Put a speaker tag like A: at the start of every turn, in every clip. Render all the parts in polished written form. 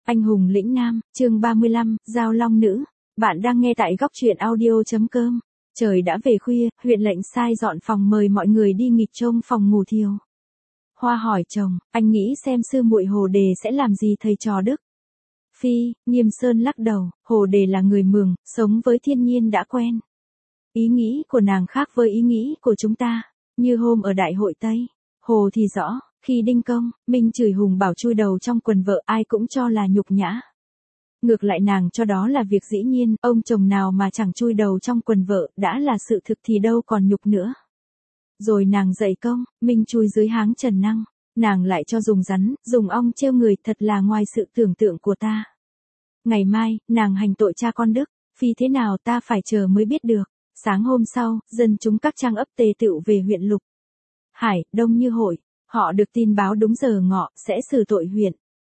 A: Anh hùng lĩnh nam, chương 35, Giao Long nữ. Bạn đang nghe tại góc truyện audio.com. Trời đã về khuya, huyện lệnh sai dọn phòng mời mọi người đi nghịch trông phòng ngủ thiều. Hoa hỏi chồng, anh nghĩ xem sư muội Hồ Đề sẽ làm gì thầy trò Đức? Phi, Nghiêm Sơn lắc đầu, Hồ Đề là người Mường, sống với thiên nhiên đã quen. Ý nghĩ của nàng khác với ý nghĩ của chúng ta, như hôm ở đại hội Tây. Hồ thì rõ, khi Đinh Công, Minh chửi Hùng Bảo chui đầu trong quần vợ ai cũng cho là nhục nhã. Ngược lại nàng cho đó là việc dĩ nhiên, ông chồng nào mà chẳng chui đầu trong quần vợ, đã là sự thực thì đâu còn nhục nữa. Rồi nàng dạy Công, Minh chui dưới háng Trần Năng, nàng lại cho dùng rắn, dùng ong trêu người thật là ngoài sự tưởng tượng của ta. Ngày mai, nàng hành tội cha con Đức, Phi thế nào ta phải chờ mới biết được. Sáng hôm sau, dân chúng các trang ấp tề tựu về huyện Lục Hải, đông như hội. Họ được tin báo đúng giờ ngọ, sẽ xử tội huyện.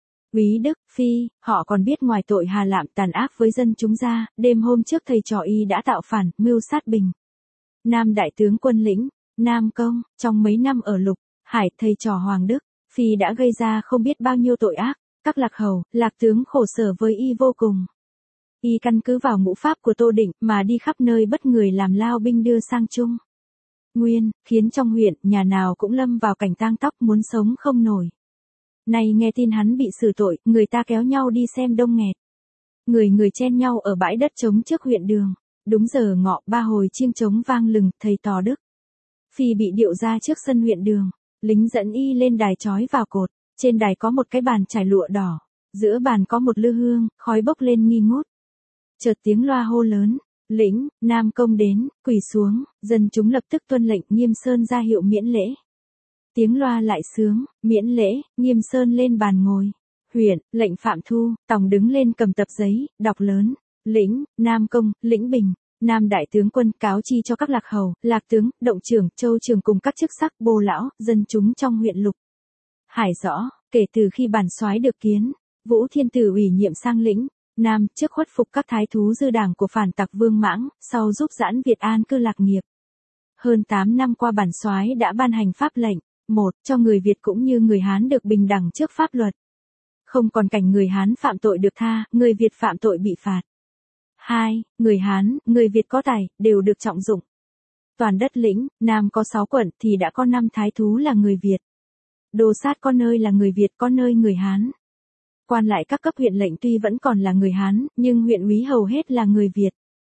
A: Úy Đức, Phi, họ còn biết ngoài tội hà lạm tàn ác với dân chúng ra, đêm hôm trước thầy trò y đã tạo phản, mưu sát Bình Nam đại tướng quân lĩnh, Nam Công, trong mấy năm ở Lục Hải, thầy trò Hoàng Đức, Phi đã gây ra không biết bao nhiêu tội ác, các lạc hầu, lạc tướng khổ sở với y vô cùng. Y căn cứ vào ngũ pháp của Tô Định mà đi khắp nơi bắt người làm lao binh đưa sang Trung Nguyên, khiến trong huyện, nhà nào cũng lâm vào cảnh tang tóc muốn sống không nổi. Nay nghe tin hắn bị xử tội, người ta kéo nhau đi xem đông nghẹt. Người chen nhau ở bãi đất trống trước huyện đường. Đúng giờ ngọ, 3 hồi chiêng trống vang lừng, thầy trò Đức Phi bị điệu ra trước sân huyện đường. Lính dẫn y lên đài trói vào cột. Trên đài có một cái bàn trải lụa đỏ. Giữa bàn có một lư hương, khói bốc lên nghi ngút. Chợt tiếng loa hô lớn. Lĩnh, Nam Công đến, quỳ xuống, dân chúng lập tức tuân lệnh Nghiêm Sơn ra hiệu miễn lễ. Tiếng loa lại sướng, miễn lễ, Nghiêm Sơn lên bàn ngồi. Huyện, lệnh Phạm Thu, tòng đứng lên cầm tập giấy, đọc lớn. Lĩnh, Nam Công, Lĩnh Bình, Nam đại tướng quân cáo chi cho các lạc hầu, lạc tướng, động trưởng, châu trưởng cùng các chức sắc, bô lão, dân chúng trong huyện Lục Hải rõ, kể từ khi bản soái được kiến, Vũ Thiên Tử ủy nhiệm sang lĩnh Nam, trước khuất phục các thái thú dư đảng của phản tặc Vương Mãng, sau giúp giãn Việt an cư lạc nghiệp. Hơn 8 năm qua bản soái đã ban hành pháp lệnh, 1. Cho người Việt cũng như người Hán được bình đẳng trước pháp luật. Không còn cảnh người Hán phạm tội được tha, người Việt phạm tội bị phạt. 2. Người Hán, người Việt có tài, đều được trọng dụng. Toàn đất lĩnh, Nam có 6 quận thì đã có 5 thái thú là người Việt. Đô sát có nơi là người Việt, có nơi người Hán. Quan lại các cấp huyện lệnh tuy vẫn còn là người Hán, nhưng huyện úy hầu hết là người Việt.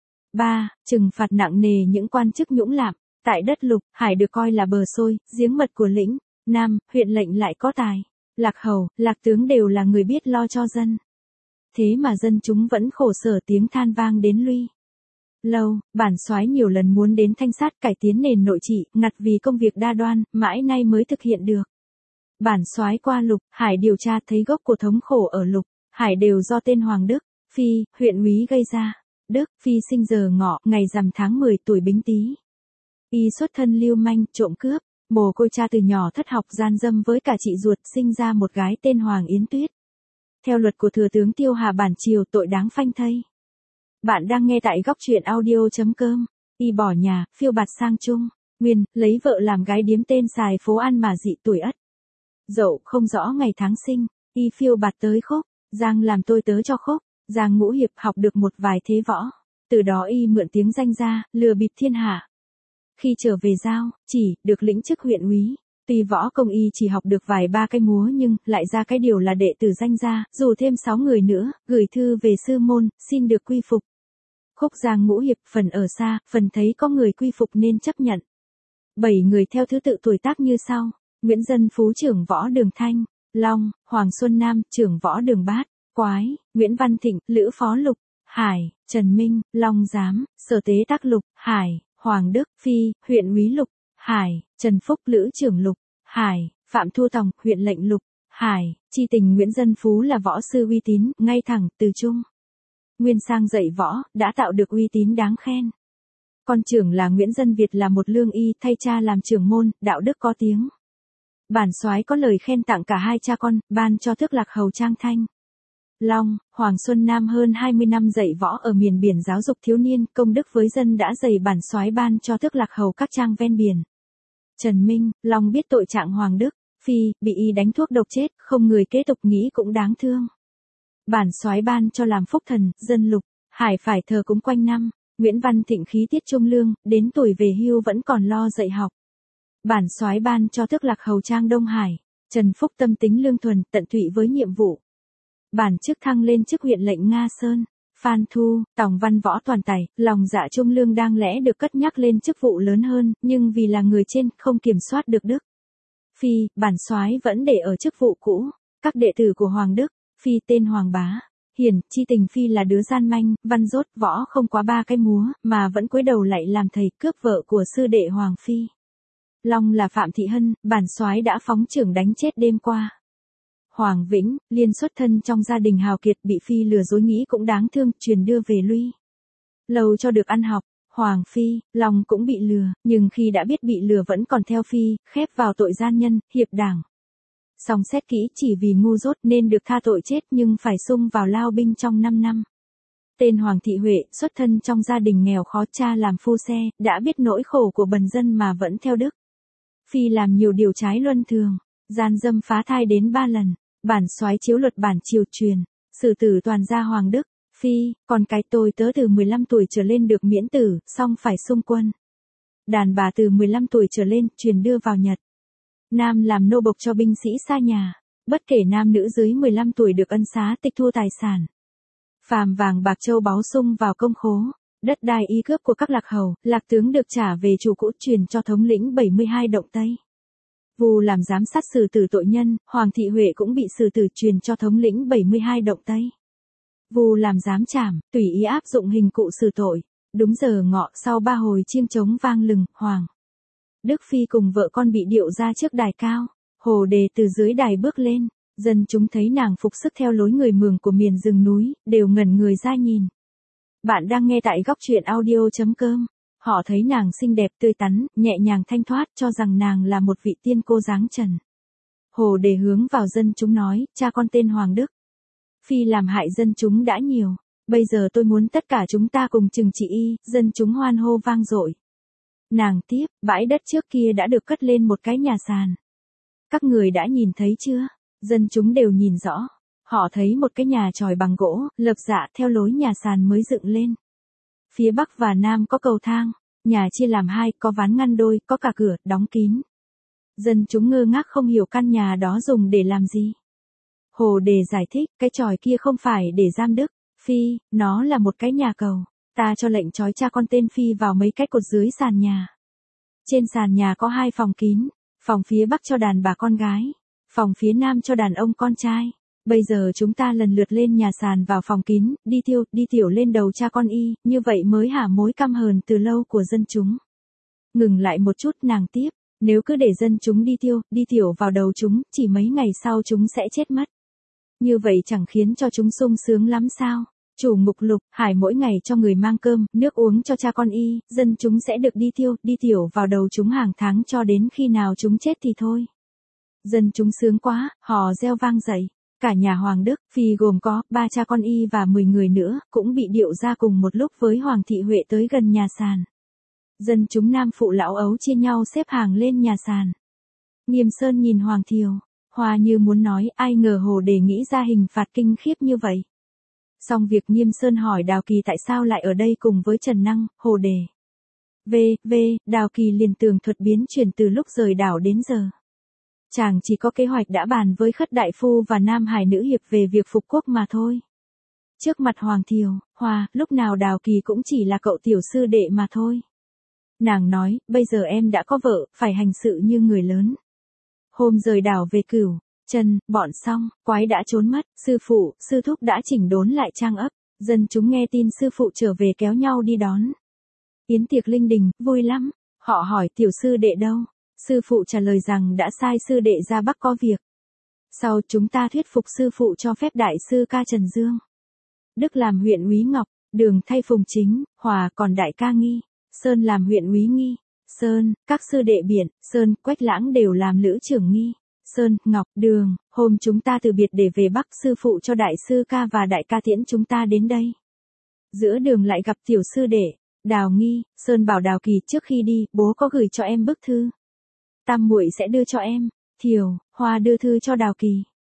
A: 3. Trừng phạt nặng nề những quan chức nhũng lạm. Tại đất Lục Hải được coi là bờ xôi, giếng mật của lĩnh Nam, huyện lệnh lại có tài. Lạc hầu, lạc tướng đều là người biết lo cho dân. Thế mà dân chúng vẫn khổ sở tiếng than vang đến lui. Lâu, bản soái nhiều lần muốn đến thanh sát cải tiến nền nội trị, ngặt vì công việc đa đoan, mãi nay mới thực hiện được. Bản soái qua Lục Hải điều tra thấy gốc của thống khổ ở Lục Hải đều do tên Hoàng Đức Phi, huyện úy gây ra. Đức Phi sinh giờ ngọ, ngày rằm tháng 10 tuổi Bính Tý. Y xuất thân lưu manh, trộm cướp, mồ côi cha từ nhỏ thất học gian dâm với cả chị ruột, sinh ra một gái tên Hoàng Yến Tuyết. Theo luật của thừa tướng Tiêu Hà bản triều, tội đáng phanh thây. Bạn đang nghe tại góc truyện audio.com. Y bỏ nhà, phiêu bạt sang Trung Nguyên, lấy vợ làm gái điếm tên Sài Phố An mà dị tuổi Ất Dậu, không rõ ngày tháng sinh. Y phiêu bạt tới Khúc Giang làm tôi tớ cho Khúc Giang Ngũ Hiệp, học được một vài thế võ. Từ đó y mượn tiếng danh ra, lừa bịp thiên hạ. Khi trở về Giao Chỉ, được lĩnh chức huyện úy. Tuy võ công y chỉ học được vài ba cái múa nhưng lại ra cái điều là đệ tử danh gia, dù thêm 6 người nữa, gửi thư về sư môn, xin được quy phục. Khúc Giang Ngũ Hiệp, phần ở xa, phần thấy có người quy phục nên chấp nhận. 7 người theo thứ tự tuổi tác như sau: Nguyễn Dân Phú trưởng võ Đường Thanh, Long, Hoàng Xuân Nam trưởng võ Đường Bát, Quái, Nguyễn Văn Thịnh, lữ phó Lục Hải, Trần Minh, Long Giám, sở tế tác Lục Hải, Hoàng Đức Phi, huyện úy Lục Hải, Trần Phúc lữ trưởng Lục Hải, Phạm Thu Tòng, huyện lệnh Lục Hải. Chi tình Nguyễn Dân Phú là võ sư uy tín, ngay thẳng, từ Trung Nguyên sang dạy võ, đã tạo được uy tín đáng khen. Con trưởng là Nguyễn Dân Việt là một lương y, thay cha làm trưởng môn, đạo đức có tiếng. Bản soái có lời khen tặng cả hai cha con, ban cho thước lạc hầu Trang Thanh, Long, Hoàng Xuân Nam hơn 20 năm dạy võ ở miền biển giáo dục thiếu niên, công đức với dân đã dày bản soái ban cho thước lạc hầu các trang ven biển. Trần Minh, Long biết tội trạng Hoàng Đức Phi, bị y đánh thuốc độc chết, không người kế tục nghĩ cũng đáng thương. Bản soái ban cho làm phúc thần, dân lục, Hải phải thờ cúng quanh năm. Nguyễn Văn Thịnh khí tiết trung lương, đến tuổi về hưu vẫn còn lo dạy học. Bản soái ban cho tước lạc hầu trang Đông Hải. Trần Phúc tâm tính lương thuần, tận tụy với nhiệm vụ. Bản chức thăng lên chức huyện lệnh Nga Sơn. Phan Thu, Tòng Văn Võ toàn tài, lòng dạ trung lương đang lẽ được cất nhắc lên chức vụ lớn hơn, nhưng vì là người trên, không kiểm soát được đức. Phi, bản soái vẫn để ở chức vụ cũ. Các đệ tử của Hoàng Đức, Phi tên Hoàng Bá. Hiển, chi tình Phi là đứa gian manh, văn dốt, võ không quá 3 cái múa, mà vẫn cúi đầu lại làm thầy cướp vợ của sư đệ Hoàng Phi. Long là Phạm Thị Hân, bản soái đã phóng chưởng đánh chết đêm qua. Hoàng Vĩnh, liên xuất thân trong gia đình hào kiệt bị Phi lừa dối nghĩ cũng đáng thương, truyền đưa về Luy. Lâu cho được ăn học, Hoàng Phi, Long cũng bị lừa, nhưng khi đã biết bị lừa vẫn còn theo Phi, khép vào tội gian nhân, hiệp đảng. Song xét kỹ chỉ vì ngu dốt nên được tha tội chết nhưng phải sung vào lao binh trong 5 năm. Tên Hoàng Thị Huệ, xuất thân trong gia đình nghèo khó, cha làm phu xe, đã biết nỗi khổ của bần dân mà vẫn theo đức. Phi làm nhiều điều trái luân thường, gian dâm phá thai đến 3 lần, bản soái chiếu luật bản triều truyền, xử tử toàn gia Hoàng Đức. Phi, con cái tôi tớ từ 15 tuổi trở lên được miễn tử, song phải xung quân. Đàn bà từ 15 tuổi trở lên, truyền đưa vào Nhật. Nam làm nô bộc cho binh sĩ xa nhà, bất kể nam nữ dưới 15 tuổi được ân xá tịch thu tài sản. Phàm vàng bạc châu báu sung vào công khố, đất đai y cướp của các lạc hầu, lạc tướng được trả về chủ cũ truyền cho thống lĩnh 72 động Tây. Vù làm giám sát xử tử tội nhân, Hoàng Thị Huệ cũng bị xử tử truyền cho thống lĩnh 72 động Tây. Vù làm giám trảm, tùy ý áp dụng hình cụ xử tội. Đúng giờ ngọ sau 3 hồi chiêng trống vang lừng, Hoàng Đức Phi cùng vợ con bị điệu ra trước đài cao. Hồ Đề từ dưới đài bước lên, dân chúng thấy nàng phục sức theo lối người Mường của miền rừng núi, đều ngẩn người ra nhìn. Bạn đang nghe tại góc truyện audio.com. Họ thấy nàng xinh đẹp tươi tắn, nhẹ nhàng thanh thoát, cho rằng nàng là một vị tiên cô dáng trần. Hồ Đề hướng vào dân chúng nói, cha con tên Hoàng Đức Phi làm hại dân chúng đã nhiều, bây giờ tôi muốn tất cả chúng ta cùng trừng trị y. Dân chúng hoan hô vang dội. Nàng tiếp, bãi đất trước kia đã được cất lên một cái nhà sàn. Các người đã nhìn thấy chưa? Dân chúng đều nhìn rõ. Họ thấy một cái nhà chòi bằng gỗ, lợp dạ theo lối nhà sàn mới dựng lên. Phía bắc và nam có cầu thang, nhà chia làm 2, có ván ngăn đôi, có cả cửa, đóng kín. Dân chúng ngơ ngác không hiểu căn nhà đó dùng để làm gì. Hồ Đề giải thích, cái chòi kia không phải để giam Đức Phi, nó là một cái nhà cầu. Ta cho lệnh trói cha con tên Phi vào mấy cái cột dưới sàn nhà. Trên sàn nhà có 2 phòng kín, phòng phía bắc cho đàn bà con gái, phòng phía nam cho đàn ông con trai. Bây giờ chúng ta lần lượt lên nhà sàn vào phòng kín, đi tiểu lên đầu cha con y, như vậy mới hả mối căm hờn từ lâu của dân chúng. Ngừng lại một chút, nàng tiếp, nếu cứ để dân chúng đi tiểu vào đầu chúng, chỉ mấy ngày sau chúng sẽ chết mất. Như vậy chẳng khiến cho chúng sung sướng lắm sao? Chủ mục Lục, Hải mỗi ngày cho người mang cơm, nước uống cho cha con y, dân chúng sẽ được đi tiểu vào đầu chúng hàng tháng cho đến khi nào chúng chết thì thôi. Dân chúng sướng quá, hò reo vang dậy. Cả nhà Hoàng Đức Phi gồm có 3 cha con y và 10 người nữa, cũng bị điệu ra cùng một lúc với Hoàng Thị Huệ tới gần nhà sàn. Dân chúng nam phụ lão ấu chia nhau xếp hàng lên nhà sàn. Nghiêm Sơn nhìn Hoàng Thiều, Hoa như muốn nói, ai ngờ Hồ Đề nghĩ ra hình phạt kinh khiếp như vậy. Xong việc Nghiêm Sơn hỏi Đào Kỳ tại sao lại ở đây cùng với Trần Năng. Hồ Đề Đào Kỳ liền tường thuật biến chuyển từ lúc rời đảo đến giờ. Chàng chỉ có kế hoạch đã bàn với Khất Đại Phu và Nam Hải Nữ Hiệp về việc phục quốc mà thôi. Trước mặt Hoàng Thiều, Hoa, lúc nào Đào Kỳ cũng chỉ là cậu tiểu sư đệ mà thôi. Nàng nói, bây giờ em đã có vợ, phải hành sự như người lớn. Hôm rời đảo về Cửu Chân, bọn xong, quái đã trốn mất, sư phụ, sư thúc đã chỉnh đốn lại trang ấp, dân chúng nghe tin sư phụ trở về kéo nhau đi đón. Yến tiệc linh đình, vui lắm, họ hỏi tiểu sư đệ đâu, sư phụ trả lời rằng đã sai sư đệ ra Bắc có việc. Sau chúng ta thuyết phục sư phụ cho phép đại sư ca Trần Dương Đức làm huyện úy Ngọc, Đường thay Phùng Chính, Hòa còn đại ca Nghi, Sơn làm huyện úy Nghi, Sơn, các sư đệ Biển, Sơn, Quách Lãng đều làm lữ trưởng Nghi. Sơn, Ngọc, Đường, hôm chúng ta từ biệt để về Bắc, sư phụ cho đại sư ca và đại ca tiễn chúng ta đến đây. Giữa đường lại gặp tiểu sư đệ, Đào Nghi, Sơn bảo Đào Kỳ trước khi đi, bố có gửi cho em bức thư. Tam muội sẽ đưa cho em. Thiều, Hoa đưa thư cho Đào Kỳ.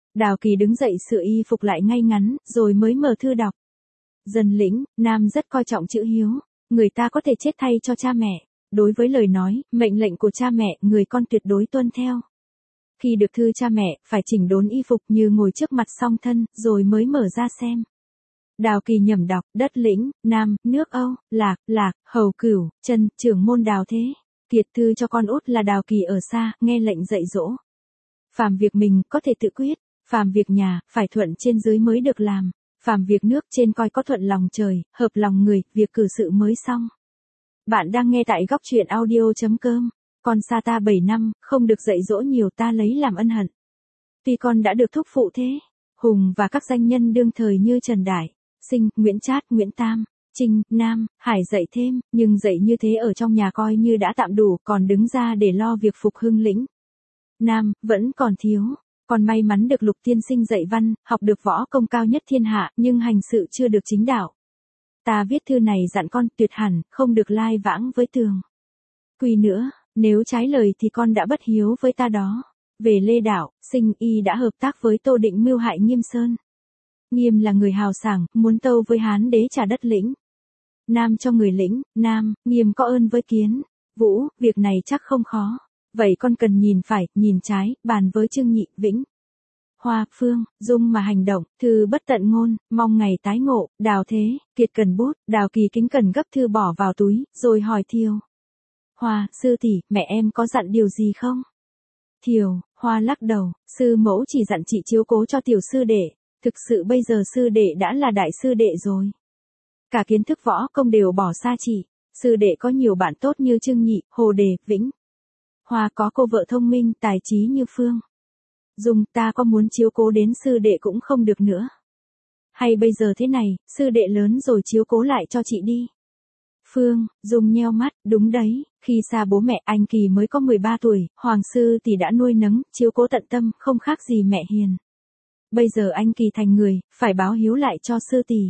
A: Đào Kỳ đứng dậy sửa y phục lại ngay ngắn, rồi mới mở thư đọc. Dân lĩnh, Nam rất coi trọng chữ hiếu, người ta có thể chết thay cho cha mẹ. Đối với lời nói, mệnh lệnh của cha mẹ, người con tuyệt đối tuân theo. Khi được thư cha mẹ, phải chỉnh đốn y phục như ngồi trước mặt song thân, rồi mới mở ra xem. Đào Kỳ nhẩm đọc, đất lĩnh, Nam, nước Âu, Lạc, Hầu Cửu, Trần, trưởng môn Đào Thế. Kiệt thư cho con út là Đào Kỳ ở xa, nghe lệnh dạy dỗ. Phàm việc mình, có thể tự quyết. Phàm việc nhà, phải thuận trên dưới mới được làm. Phàm việc nước trên coi có thuận lòng trời, hợp lòng người, việc cử sự mới xong. Bạn đang nghe tại góc truyện audio.com. Con xa ta 7 năm, không được dạy dỗ nhiều ta lấy làm ân hận. Tuy con đã được thúc phụ thế, Hùng và các danh nhân đương thời như Trần Đại, Sinh, Nguyễn Trát, Nguyễn Tam, Trinh, Nam, Hải dạy thêm, nhưng dạy như thế ở trong nhà coi như đã tạm đủ, còn đứng ra để lo việc phục hưng lĩnh. Nam, vẫn còn thiếu. Còn may mắn được Lục tiên sinh dạy văn, học được võ công cao nhất thiên hạ, nhưng hành sự chưa được chính đạo. Ta viết thư này dặn con tuyệt hẳn, không được lai vãng với tường. Quy nữa, nếu trái lời thì con đã bất hiếu với ta đó. Về Lê Đạo, Sinh y đã hợp tác với Tô Định mưu hại Nghiêm Sơn. Nghiêm là người hào sảng, muốn tâu với Hán đế trả đất lĩnh. Nam cho người lĩnh, Nam, Nghiêm có ơn với Kiến, Vũ, việc này chắc không khó. Vậy con cần nhìn phải, nhìn trái, bàn với Trương Nhị, Vĩnh, Hoa, Phương, Dung mà hành động, thư bất tận ngôn, mong ngày tái ngộ, Đào Thế, Kiệt cần bút, Đào Kỳ kính cẩn gấp thư bỏ vào túi, rồi hỏi Thiều. Hoa, sư tỷ, mẹ em có dặn điều gì không? Thiều, Hoa lắc đầu, sư mẫu chỉ dặn chị chiếu cố cho tiểu sư đệ, thực sự bây giờ sư đệ đã là đại sư đệ rồi. Cả kiến thức võ công đều bỏ xa chị, sư đệ có nhiều bạn tốt như Trương Nhị, Hồ Đề, Vĩnh. Hoa có cô vợ thông minh, tài trí như Phương. Dung, ta có muốn chiếu cố đến sư đệ cũng không được nữa. Hay bây giờ thế này, sư đệ lớn rồi chiếu cố lại cho chị đi. Phương, Dung nheo mắt, đúng đấy, khi xa bố mẹ anh Kỳ mới có 13 tuổi, Hoàng sư tỷ đã nuôi nấng, chiếu cố tận tâm, không khác gì mẹ hiền. Bây giờ anh Kỳ thành người, phải báo hiếu lại cho sư tỷ.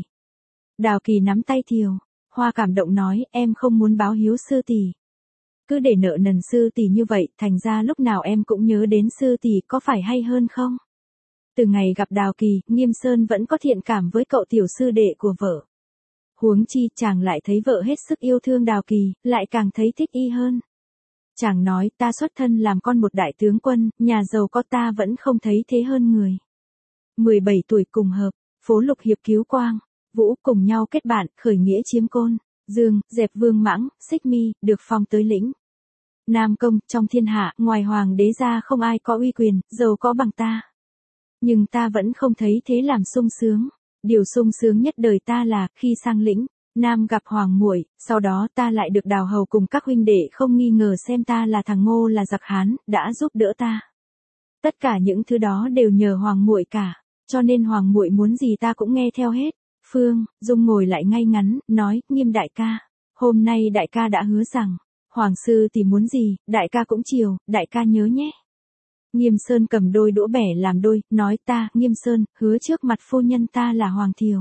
A: Đào Kỳ nắm tay Thiều, Hoa cảm động nói, em không muốn báo hiếu sư tỷ. Cứ để nợ nần sư tỷ như vậy, thành ra lúc nào em cũng nhớ đến sư tỷ, có phải hay hơn không? Từ ngày gặp Đào Kỳ, Nghiêm Sơn vẫn có thiện cảm với cậu tiểu sư đệ của vợ. Huống chi chàng lại thấy vợ hết sức yêu thương Đào Kỳ, lại càng thấy thích y hơn. Chàng nói, ta xuất thân làm con một đại tướng quân, nhà giàu có ta vẫn không thấy thế hơn người. 17 tuổi cùng hợp, phố Lục Hiệp cứu Quang, Vũ cùng nhau kết bạn, khởi nghĩa chiếm Côn, Dương, dẹp Vương Mãng, Xích Mi, được phong tới lĩnh. Nam công, trong thiên hạ, ngoài hoàng đế ra không ai có uy quyền, giàu có bằng ta. Nhưng ta vẫn không thấy thế làm sung sướng. Điều sung sướng nhất đời ta là, khi sang lĩnh, Nam gặp Hoàng muội, sau đó ta lại được Đào hầu cùng các huynh đệ không nghi ngờ xem ta là thằng Ngô là giặc Hán, đã giúp đỡ ta. Tất cả những thứ đó đều nhờ Hoàng muội cả, cho nên Hoàng muội muốn gì ta cũng nghe theo hết. Phương, Dung ngồi lại ngay ngắn, nói, Nghiêm đại ca, hôm nay đại ca đã hứa rằng, Hoàng sư thì muốn gì, đại ca cũng chiều, đại ca nhớ nhé. Nghiêm Sơn cầm đôi đũa bẻ làm đôi, nói ta, Nghiêm Sơn, hứa trước mặt phu nhân ta là Hoàng Thiều.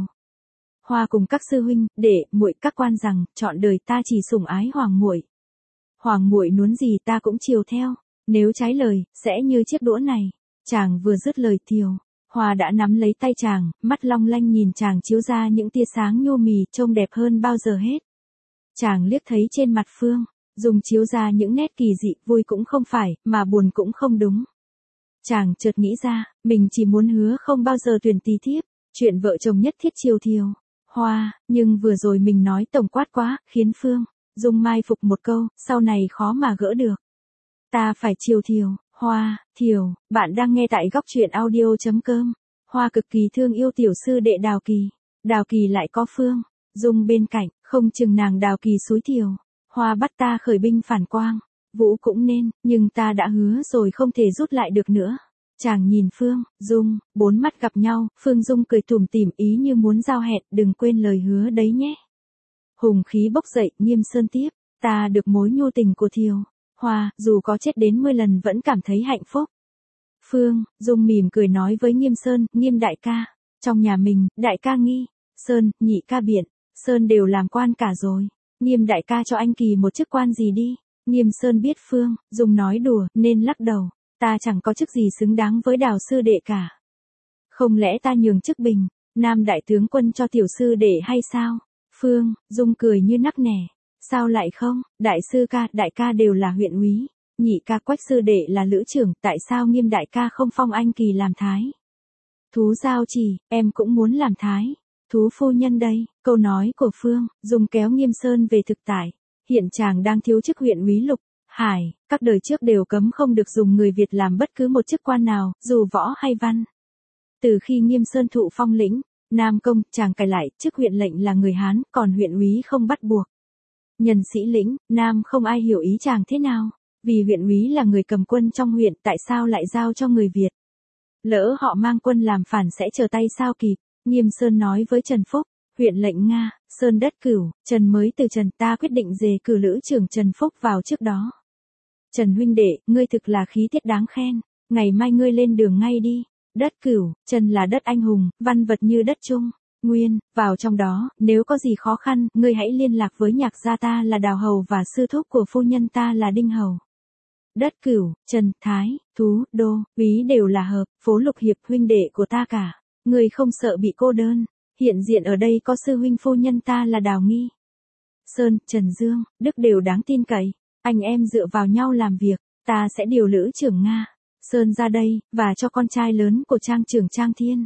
A: Hoa cùng các sư huynh, đệ, muội các quan rằng, trọn đời ta chỉ sủng ái Hoàng muội. Hoàng muội muốn gì ta cũng chiều theo, nếu trái lời, sẽ như chiếc đũa này. Chàng vừa dứt lời Thiều, Hoa đã nắm lấy tay chàng, mắt long lanh nhìn chàng chiếu ra những tia sáng nhu mì, trông đẹp hơn bao giờ hết. Chàng liếc thấy trên mặt Phương, Dung chiếu ra những nét kỳ dị, vui cũng không phải, mà buồn cũng không đúng. Chàng chợt nghĩ ra, mình chỉ muốn hứa không bao giờ tuyển tí thiếp, chuyện vợ chồng nhất thiết chiều Thiều, Hoa, nhưng vừa rồi mình nói tổng quát quá, khiến Phương, Dung mai phục một câu, sau này khó mà gỡ được. Ta phải chiều Thiều, Hoa, Thiều, bạn đang nghe tại góc truyện audio.com. Hoa cực kỳ thương yêu tiểu sư đệ Đào Kỳ lại có Phương, Dung bên cạnh, không chừng nàng Đào Kỳ xúi Thiều, Hoa bắt ta khởi binh phản Quang. Vũ cũng nên, nhưng ta đã hứa rồi không thể rút lại được nữa. Chàng nhìn Phương, Dung, bốn mắt gặp nhau, Phương Dung cười tủm tỉm ý như muốn giao hẹn, đừng quên lời hứa đấy nhé. Hùng khí bốc dậy, Nghiêm Sơn tiếp, ta được mối nhu tình của Thiều, Hoa, dù có chết đến 10 lần vẫn cảm thấy hạnh phúc. Phương, Dung mỉm cười nói với Nghiêm Sơn, Nghiêm đại ca, trong nhà mình, đại ca Nghi, Sơn, Nhị ca Biện, Sơn đều làm quan cả rồi. Nghiêm đại ca cho anh Kỳ một chức quan gì đi. Nghiêm Sơn biết Phương, Dung nói đùa, nên lắc đầu. Ta chẳng có chức gì xứng đáng với Đào sư đệ cả. Không lẽ ta nhường chức bình, Nam đại tướng quân cho tiểu sư đệ hay sao? Phương Dung cười như nắc nẻ. Sao lại không, đại sư ca, đại ca đều là huyện úy, nhị ca Quách sư đệ là lữ trưởng, tại sao Nghiêm đại ca không phong anh Kỳ làm thái? Thú giao chỉ, em cũng muốn làm thái. Thú phu nhân đây, câu nói của Phương Dung kéo Nghiêm Sơn về thực tại. Hiện chàng đang thiếu chức huyện úy Lục Hải, các đời trước đều cấm không được dùng người Việt làm bất cứ một chức quan nào, dù võ hay văn. Từ khi Nghiêm Sơn thụ phong lĩnh Nam Công, chàng cải lại, chức huyện lệnh là người Hán, còn huyện úy không bắt buộc. Nhân sĩ lĩnh Nam không ai hiểu ý chàng thế nào, vì huyện úy là người cầm quân trong huyện, tại sao lại giao cho người Việt? Lỡ họ mang quân làm phản sẽ trở tay sao kịp? Nghiêm Sơn nói với Trần Phúc, huyện lệnh Nga, Sơn đất Cửu, Trần mới từ Trần, ta quyết định dề cử lữ trưởng Trần Phúc vào trước đó. Trần huynh đệ, ngươi thực là khí tiết đáng khen, ngày mai ngươi lên đường ngay đi. Đất Cửu, Trần là đất anh hùng, văn vật như đất Trung Nguyên, vào trong đó, nếu có gì khó khăn, ngươi hãy liên lạc với nhạc gia ta là Đào Hầu và sư thúc của phu nhân ta là Đinh Hầu. Đất Cửu, Trần, Thái, Thú, Đô, úy đều là hợp, phố Lục Hiệp huynh đệ của ta cả. Ngươi không sợ bị cô đơn, hiện diện ở đây có sư huynh phu nhân ta là Đào Nghi. Sơn, Trần Dương, Đức đều đáng tin cậy, anh em dựa vào nhau làm việc, ta sẽ điều lữ trưởng Nga, Sơn ra đây, và cho con trai lớn của Trang trưởng Trang Thiên.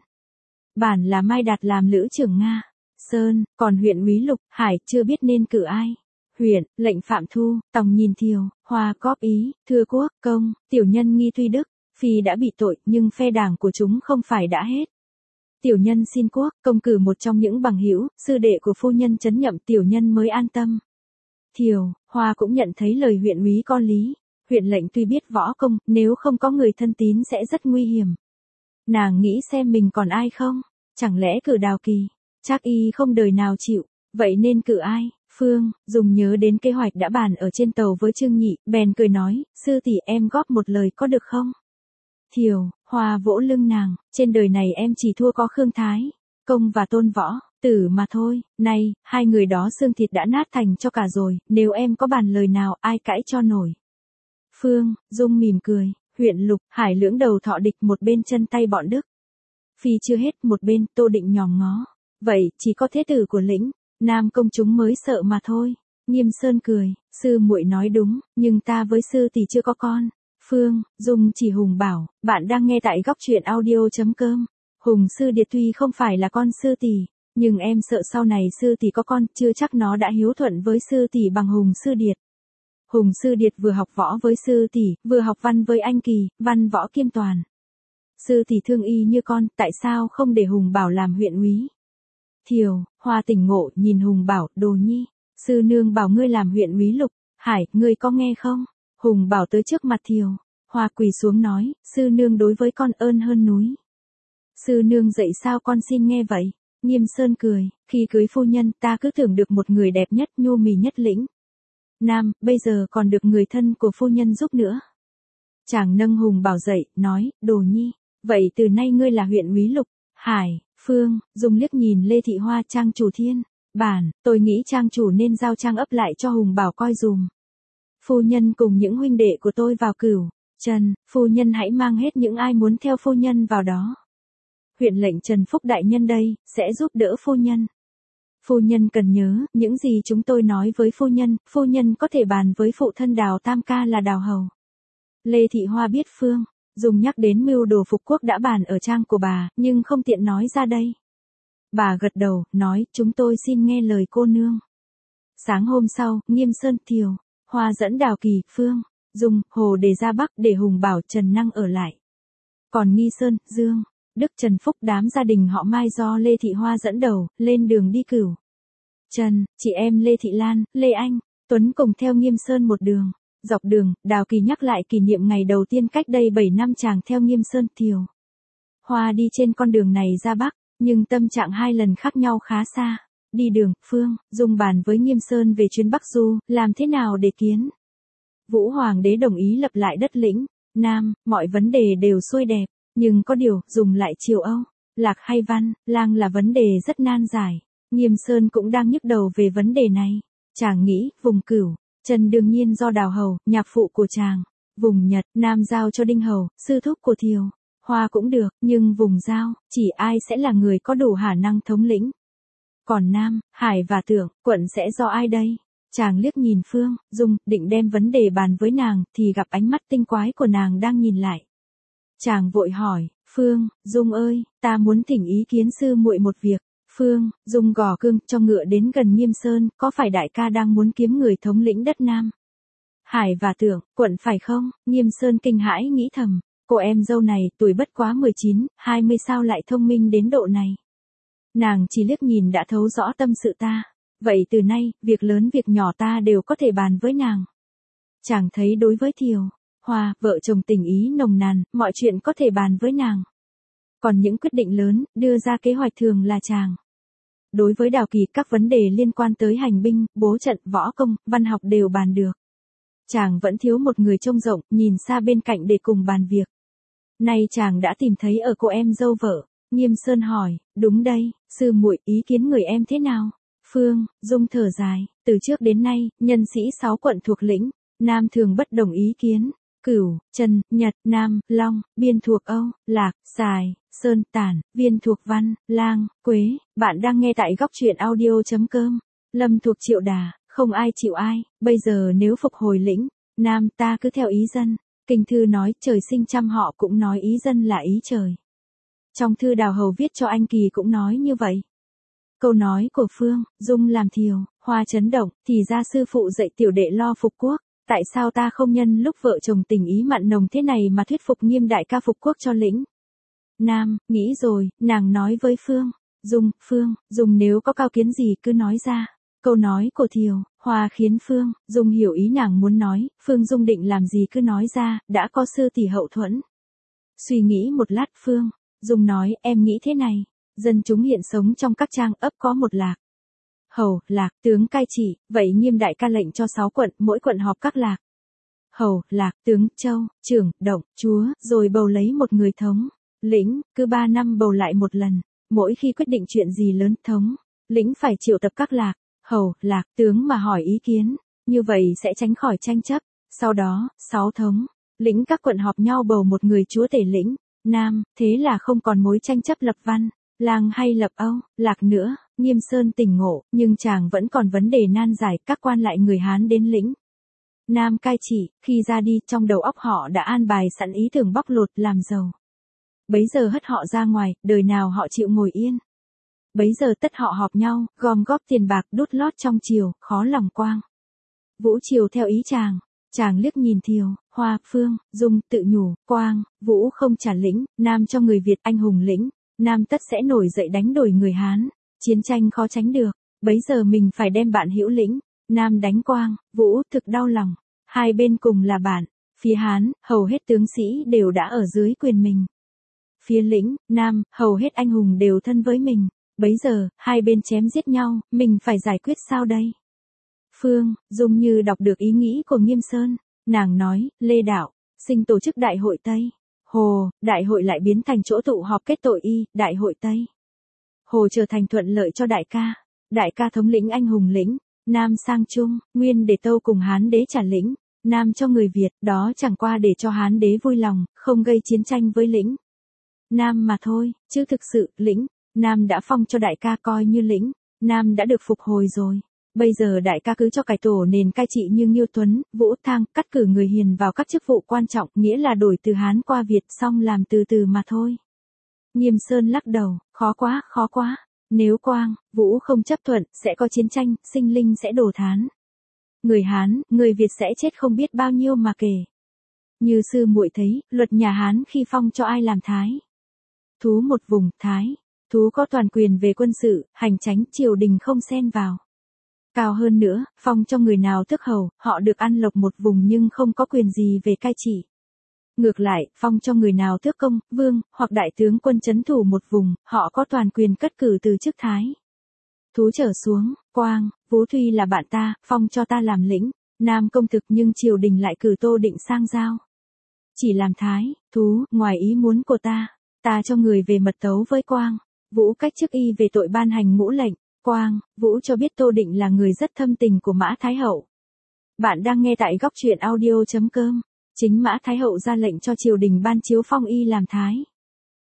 A: Bản là Mai Đạt làm lữ trưởng Nga, Sơn, còn huyện úy Lục Hải chưa biết nên cử ai. Huyện, lệnh Phạm Thu, Tòng Nhìn Thiều, Hoa góp ý, Thưa Quốc, Công, tiểu nhân nghi Tuy Đức, Phi đã bị tội, nhưng phe đảng của chúng không phải đã hết. Tiểu nhân xin Quốc, Công cử một trong những bằng hữu, sư đệ của phu nhân trấn nhậm tiểu nhân mới an tâm. Thiều, Hoa cũng nhận thấy lời huyện úy có lý. Huyện lệnh tuy biết võ công, nếu không có người thân tín sẽ rất nguy hiểm. Nàng nghĩ xem mình còn ai không? Chẳng lẽ cử Đào Kỳ? Chắc y không đời nào chịu, vậy nên cử ai? Phương Dung nhớ đến kế hoạch đã bàn ở trên tàu với Trương Nhị, bèn cười nói, sư tỷ em góp một lời có được không? Thiều, Hoa vỗ lưng nàng, trên đời này em chỉ thua có Khương Thái, Công và Tôn Võ Tử mà thôi, này, hai người đó xương thịt đã nát thành cho cả rồi, nếu em có bàn lời nào ai cãi cho nổi. Phương Dung mỉm cười, huyện Lục Hải lưỡng đầu thọ địch, một bên chân tay bọn Đức. Phi chưa hết, một bên Tô Định nhòm ngó, vậy chỉ có thế tử của lĩnh Nam Công chúng mới sợ mà thôi. Nghiêm Sơn cười, sư muội nói đúng, nhưng ta với sư tỷ chưa có con. Phương Dung chỉ Hùng bảo, bạn đang nghe tại góc truyện audio.com. Hùng sư điệt tuy không phải là con sư tỷ, nhưng em sợ sau này sư tỷ có con, chưa chắc nó đã hiếu thuận với sư tỷ bằng Hùng sư điệt. Hùng sư điệt vừa học võ với sư tỷ, vừa học văn với anh Kỳ, văn võ kiêm toàn. Sư tỷ thương y như con, tại sao không để Hùng bảo làm huyện úy? Thiều, Hoa tỉnh ngộ nhìn Hùng bảo, Đồ Nhi, sư nương bảo ngươi làm huyện úy Lục Hải, ngươi có nghe không? Hùng bảo tới trước mặt Thiều, Hoa quỳ xuống nói, sư nương đối với con ơn hơn núi. Sư nương dạy sao con xin nghe vậy? Nghiêm Sơn cười, khi cưới phu nhân ta cứ tưởng được một người đẹp nhất, nhu mì nhất lĩnh Nam, bây giờ còn được người thân của phu nhân giúp nữa. Chàng nâng Hùng bảo dậy, nói, Đồ Nhi, vậy từ nay ngươi là huyện úy Lục Hải. Phương Dung liếc nhìn Lê Thị Hoa Trang chủ Thiên. Bản, tôi nghĩ Trang chủ nên giao Trang ấp lại cho Hùng bảo coi dùm. Phu nhân cùng những huynh đệ của tôi vào Cửu Trần, phu nhân hãy mang hết những ai muốn theo phu nhân vào đó. Huyện lệnh Trần Phúc đại nhân đây, sẽ giúp đỡ phu nhân. Phu nhân cần nhớ, những gì chúng tôi nói với phu nhân có thể bàn với phụ thân Đào Tam ca là Đào Hầu. Lê Thị Hoa biết Phương Dung nhắc đến mưu đồ phục quốc đã bàn ở trang của bà, nhưng không tiện nói ra đây. Bà gật đầu, nói, chúng tôi xin nghe lời cô nương. Sáng hôm sau, Nghiêm Sơn, Thiều, Hoa dẫn Đào Kỳ, Phương Dung, Hồ để ra Bắc để Hùng bảo Trần Năng ở lại. Còn Nghi Sơn, Dương, Đức Trần Phúc đám gia đình họ Mai do Lê Thị Hoa dẫn đầu, lên đường đi Cửu Trần, chị em Lê Thị Lan, Lê Anh, Tuấn cùng theo Nghiêm Sơn một đường. Dọc đường, Đào Kỳ nhắc lại kỷ niệm ngày đầu tiên cách đây 7 năm chàng theo Nghiêm Sơn, Thiều, Hoa đi trên con đường này ra Bắc, nhưng tâm trạng hai lần khác nhau khá xa. Đi đường, Phương Dung bàn với Nghiêm Sơn về chuyến Bắc Du, làm thế nào để kiến Vũ Hoàng đế đồng ý lập lại đất lĩnh Nam, mọi vấn đề đều xuôi đẹp, nhưng có điều, dùng lại Triều Âu, Lạc hay Văn, Lang là vấn đề rất nan giải. Nghiêm Sơn cũng đang nhức đầu về vấn đề này. Chàng nghĩ, vùng Cửu Trần đương nhiên do Đào Hầu, nhạc phụ của chàng. Vùng Nhật, Nam giao cho Đinh Hầu, sư thúc của Thiều Hoa cũng được, nhưng vùng Giao, chỉ ai sẽ là người có đủ khả năng thống lĩnh. Còn Nam, Hải và Tưởng, quận sẽ do ai đây? Chàng liếc nhìn Phương Dung, định đem vấn đề bàn với nàng, thì gặp ánh mắt tinh quái của nàng đang nhìn lại. Chàng vội hỏi, Phương Dung ơi, ta muốn thỉnh ý kiến sư muội một việc. Phương Dung gò cương cho ngựa đến gần Nghiêm Sơn, có phải đại ca đang muốn kiếm người thống lĩnh đất Nam? Hải và Tưởng, quận phải không? Nghiêm Sơn kinh hãi nghĩ thầm, cô em dâu này tuổi bất quá 19, 20 sao lại thông minh đến độ này. Nàng chỉ liếc nhìn đã thấu rõ tâm sự ta. Vậy từ nay, việc lớn việc nhỏ ta đều có thể bàn với nàng. Chàng thấy đối với Thiều, Hoa, vợ chồng tình ý nồng nàn, mọi chuyện có thể bàn với nàng. Còn những quyết định lớn, đưa ra kế hoạch thường là chàng. Đối với Đào Kỳ, các vấn đề liên quan tới hành binh, bố trận, võ công, văn học đều bàn được. Chàng vẫn thiếu một người trông rộng, nhìn xa bên cạnh để cùng bàn việc. Nay chàng đã tìm thấy ở cô em dâu vợ. Nghiêm Sơn hỏi, đúng đây, sư muội, ý kiến người em thế nào? Phương Dung thở dài, từ trước đến nay, nhân sĩ 6 quận thuộc lĩnh, Nam thường bất đồng ý kiến. Cửu, Trần, Nhật, Nam, Long, Biên thuộc Âu, Lạc, Sài, Sơn, Tản, Viên thuộc Văn, Lang, Quế. Bạn đang nghe tại góc truyện audio.com. Lâm thuộc Triệu Đà, không ai chịu ai, bây giờ nếu phục hồi lĩnh, Nam ta cứ theo ý dân. Kinh thư nói trời sinh trăm họ cũng nói ý dân là ý trời. Trong thư Đào Hầu viết cho anh Kỳ cũng nói như vậy. Câu nói của Phương Dung làm Thiều, Hoa chấn động, thì ra sư phụ dạy tiểu đệ lo phục quốc. Tại sao ta không nhân lúc vợ chồng tình ý mặn nồng thế này mà thuyết phục Nghiêm đại ca phục quốc cho lĩnh? Nam, nghĩ rồi, nàng nói với Phương Dung nếu có cao kiến gì cứ nói ra. Câu nói của Thiều, Hoa khiến Phương Dung hiểu ý nàng muốn nói, Phương Dung định làm gì cứ nói ra, đã có sư tỷ hậu thuẫn. Suy nghĩ một lát Phương Dung nói, em nghĩ thế này, dân chúng hiện sống trong các trang ấp có một Lạc Hầu, Lạc, tướng cai trị, vậy Nghiêm đại ca lệnh cho 6 quận, mỗi quận họp các Lạc Hầu, Lạc, tướng, Châu, trưởng, Động, Chúa, rồi bầu lấy một người thống lĩnh, cứ 3 năm bầu lại một lần, mỗi khi quyết định chuyện gì lớn thống lĩnh phải triệu tập các Lạc Hầu, Lạc, tướng mà hỏi ý kiến, như vậy sẽ tránh khỏi tranh chấp. Sau đó, 6 thống lĩnh các quận họp nhau bầu một người chúa tể lĩnh Nam, thế là không còn mối tranh chấp lập Văn, Lang hay lập Âu, Lạc nữa. Nghiêm Sơn tỉnh ngộ, nhưng chàng vẫn còn vấn đề nan giải, các quan lại người Hán đến lĩnh Nam cai trị, khi ra đi, trong đầu óc họ đã an bài sẵn ý tưởng bóc lột làm giàu. Bấy giờ hất họ ra ngoài, đời nào họ chịu ngồi yên. Bấy giờ tất họ họp nhau, gom góp tiền bạc đút lót trong triều, khó lòng Quang Vũ triều theo ý chàng. Chàng liếc nhìn Thiều, Hoa, Phương Dung, tự nhủ, Quang Vũ không trả lĩnh Nam cho người Việt anh hùng lĩnh Nam tất sẽ nổi dậy đánh đổi người Hán. Chiến tranh khó tránh được, bấy giờ mình phải đem bạn hữu lĩnh Nam đánh Quang Vũ, thực đau lòng. Hai bên cùng là bạn, phía Hán, hầu hết tướng sĩ đều đã ở dưới quyền mình. Phía lĩnh Nam, hầu hết anh hùng đều thân với mình. Bấy giờ, hai bên chém giết nhau, mình phải giải quyết sao đây? Phương Dung như đọc được ý nghĩ của Nghiêm Sơn, nàng nói, Lê Đạo, sinh tổ chức đại hội Tây. Hồ, đại hội lại biến thành chỗ tụ họp kết tội y, đại hội Tây. Hồ trở thành thuận lợi cho đại ca thống lĩnh anh hùng lĩnh Nam sang Trung, nguyên để Tâu cùng Hán đế trả lĩnh Nam cho người Việt, đó chẳng qua để cho Hán đế vui lòng, không gây chiến tranh với lĩnh Nam mà thôi, chứ thực sự, lĩnh Nam đã phong cho đại ca coi như lĩnh Nam đã được phục hồi rồi. Bây giờ đại ca cứ cho cải tổ nền cai trị như Nghiêu Tuấn, Vũ Thang, cắt cử người hiền vào các chức vụ quan trọng, nghĩa là đổi từ Hán qua Việt, xong làm từ từ mà thôi. Nghiêm Sơn lắc đầu, khó quá. Nếu Quang Vũ không chấp thuận, sẽ có chiến tranh, sinh linh sẽ đổ thán. Người Hán, người Việt sẽ chết không biết bao nhiêu mà kể. Như sư muội thấy, luật nhà Hán khi phong cho ai làm thái thú một vùng, thái thú có toàn quyền về quân sự, hành chánh, triều đình không xen vào. Cao hơn nữa, phong cho người nào tước hầu, họ được ăn lộc một vùng nhưng không có quyền gì về cai trị. Ngược lại, phong cho người nào tước công, vương, hoặc đại tướng quân trấn thủ một vùng, họ có toàn quyền cất cử từ chức thái thú trở xuống. Quang Vũ tuy là bạn ta, phong cho ta làm lĩnh Nam công thực, nhưng triều đình lại cử Tô Định sang Giao chỉ làm thái thú, ngoài ý muốn của ta cho người về mật tấu với Quang Vũ cách chức y về tội ban hành ngũ lệnh. Quang Vũ cho biết Tô Định là người rất thâm tình của Mã Thái Hậu. Bạn đang nghe tại góc truyện audio.com. Chính Mã Thái Hậu ra lệnh cho triều đình ban chiếu phong y làm thái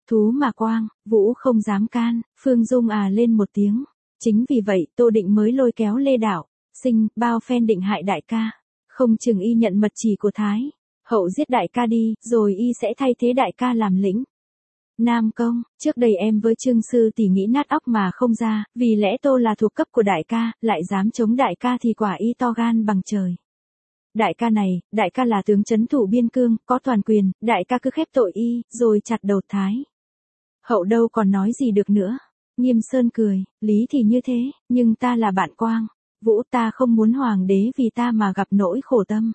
A: Thú mà quang, Vũ không dám can, Phương Dung à lên một tiếng. Chính vì vậy Tô Định mới lôi kéo Lê Đạo, Sinh, bao phen định hại đại ca. Không chừng y nhận mật chỉ của Thái. Hậu giết đại ca đi, rồi y sẽ thay thế đại ca làm lĩnh. Nam Công, trước đây em với Trương Sư tỷ nghĩ nát óc mà không ra, vì lẽ Tô là thuộc cấp của đại ca, lại dám chống đại ca thì quả y to gan bằng trời. Đại ca là tướng trấn thủ biên cương, có toàn quyền, đại ca cứ khép tội y, rồi chặt đầu Thái. Hậu đâu còn nói gì được nữa. Nghiêm Sơn cười, lý thì như thế, nhưng ta là bạn Quang. Vũ ta không muốn hoàng đế vì ta mà gặp nỗi khổ tâm.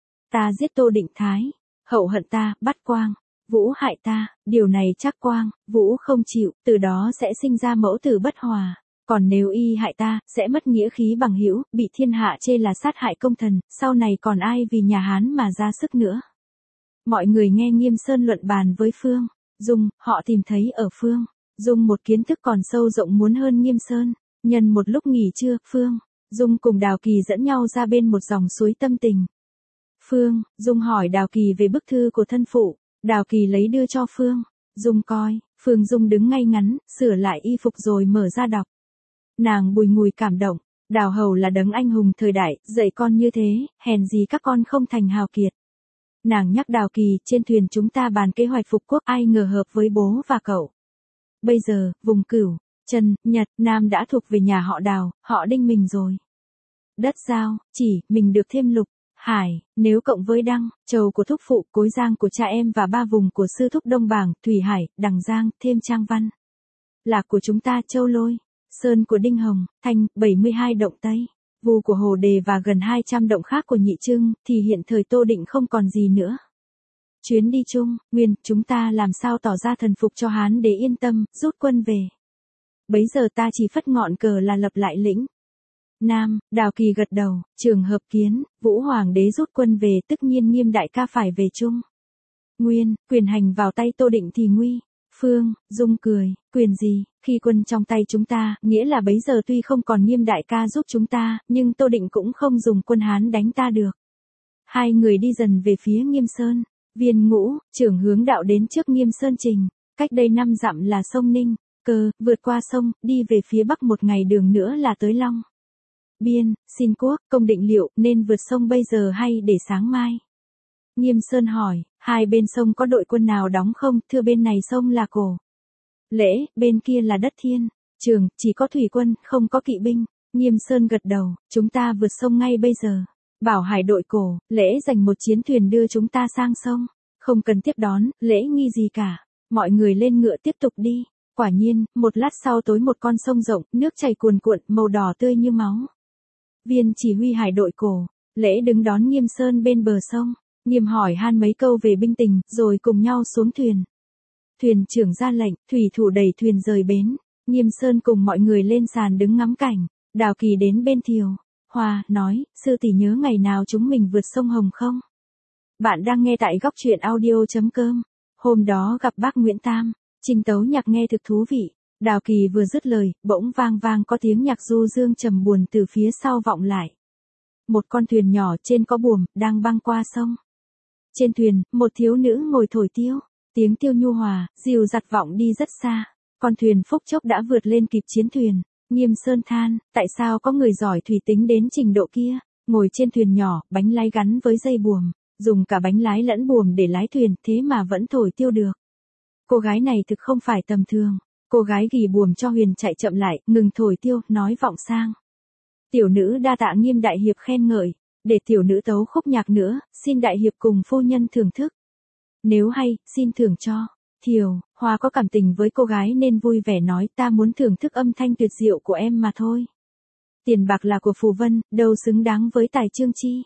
A: Ta giết Tô Định Thái. Hậu hận ta, bắt Quang. Vũ hại ta, điều này chắc Quang, Vũ không chịu, từ đó sẽ sinh ra mẫu tử bất hòa. Còn nếu y hại ta, sẽ mất nghĩa khí bằng hữu, bị thiên hạ chê là sát hại công thần, sau này còn ai vì nhà Hán mà ra sức nữa. Mọi người nghe Nghiêm Sơn luận bàn với Phương Dung, họ tìm thấy ở Phương Dung một kiến thức còn sâu rộng muốn hơn Nghiêm Sơn. Nhân một lúc nghỉ trưa, Phương Dung cùng Đào Kỳ dẫn nhau ra bên một dòng suối tâm tình. Phương Dung hỏi Đào Kỳ về bức thư của thân phụ. Đào Kỳ lấy đưa cho Phương Dung coi. Phương Dung đứng ngay ngắn, sửa lại y phục rồi mở ra đọc. Nàng bùi ngùi cảm động. Đào Hầu là đấng anh hùng thời đại, dạy con như thế, hèn gì các con không thành hào kiệt. Nàng nhắc Đào Kỳ, trên thuyền chúng ta bàn kế hoạch phục quốc, ai ngờ hợp với bố và cậu. Bây giờ, vùng Cửu, Trần, Nhật, Nam đã thuộc về nhà họ Đào, họ Đinh mình rồi. Đất Giao, chỉ, mình được thêm Lục, Hải, nếu cộng với Đăng, Châu của thúc phụ, Cối Giang của cha em và 3 vùng của sư thúc Đông Bảng, Thủy Hải, Đằng Giang, thêm Trang Văn. Lạc của chúng ta Châu Lôi, Sơn của Đinh Hồng, Thanh, 72 động Tây, Vu của Hồ Đề và gần 200 động khác của Nhị Trưng, thì hiện thời Tô Định không còn gì nữa. Chuyến đi chung, Nguyên, chúng ta làm sao tỏ ra thần phục cho Hán để yên tâm, rút quân về. Bấy giờ ta chỉ phất ngọn cờ là lập lại lĩnh. Nam, Đào Kỳ gật đầu, trường hợp kiến, Vũ Hoàng đế rút quân về tất nhiên Nghiêm đại ca phải về chung. Nguyên, quyền hành vào tay Tô Định thì nguy. Phương Dung cười, quyền gì, khi quân trong tay chúng ta, nghĩa là bấy giờ tuy không còn Nghiêm đại ca giúp chúng ta, nhưng Tô Định cũng không dùng quân Hán đánh ta được. Hai người đi dần về phía Nghiêm Sơn. Viên Ngũ, trưởng hướng đạo đến trước Nghiêm Sơn Trình, cách đây 5 dặm là sông Ninh, Cơ, vượt qua sông, đi về phía bắc 1 ngày đường nữa là tới Long Biên, xin quốc, công định liệu, nên vượt sông bây giờ hay để sáng mai? Nghiêm Sơn hỏi, hai bên sông có đội quân nào đóng không? Thưa bên này sông là Cổ Lễ, bên kia là đất Thiên Trường, chỉ có thủy quân, không có kỵ binh. Nghiêm Sơn gật đầu, chúng ta vượt sông ngay bây giờ. Bảo hải đội Cổ Lễ dành một chiến thuyền đưa chúng ta sang sông. Không cần tiếp đón, lễ nghi gì cả. Mọi người lên ngựa tiếp tục đi. Quả nhiên, một lát sau tối một con sông rộng, nước chảy cuồn cuộn, màu đỏ tươi như máu. Viên chỉ huy hải đội Cổ Lễ đứng đón Nghiêm Sơn bên bờ sông. Nghiêm hỏi han mấy câu về binh tình, rồi cùng nhau xuống thuyền. Thuyền trưởng ra lệnh, thủy thủ đẩy thuyền rời bến. Nghiêm Sơn cùng mọi người lên sàn đứng ngắm cảnh. Đào Kỳ đến bên Thiều Hoa, nói, sư tỷ nhớ ngày nào chúng mình vượt sông Hồng không? Bạn đang nghe tại góc truyện audio.com. Hôm đó gặp bác Nguyễn Tam, trình tấu nhạc nghe thực thú vị. Đào Kỳ vừa dứt lời, bỗng vang vang có tiếng nhạc du dương trầm buồn từ phía sau vọng lại. Một con thuyền nhỏ trên có buồm, đang băng qua sông. Trên thuyền, một thiếu nữ ngồi thổi tiêu. Tiếng tiêu nhu hòa, dịu dặt vọng đi rất xa. Con thuyền phúc chốc đã vượt lên kịp chiến thuyền. Nghiêm Sơn than, tại sao có người giỏi thủy tính đến trình độ kia, ngồi trên thuyền nhỏ, bánh lái gắn với dây buồm, dùng cả bánh lái lẫn buồm để lái thuyền, thế mà vẫn thổi tiêu được. Cô gái này thực không phải tầm thường. Cô gái gỉ buồm cho Huyền chạy chậm lại, ngừng thổi tiêu, nói vọng sang. Tiểu nữ đa tạ Nghiêm đại hiệp khen ngợi, để tiểu nữ tấu khúc nhạc nữa, xin đại hiệp cùng phu nhân thưởng thức. Nếu hay, xin thưởng cho. Thiều Hoa có cảm tình với cô gái nên vui vẻ nói, ta muốn thưởng thức âm thanh tuyệt diệu của em mà thôi. Tiền bạc là của Phù Vân, đâu xứng đáng với tài Trương Chi.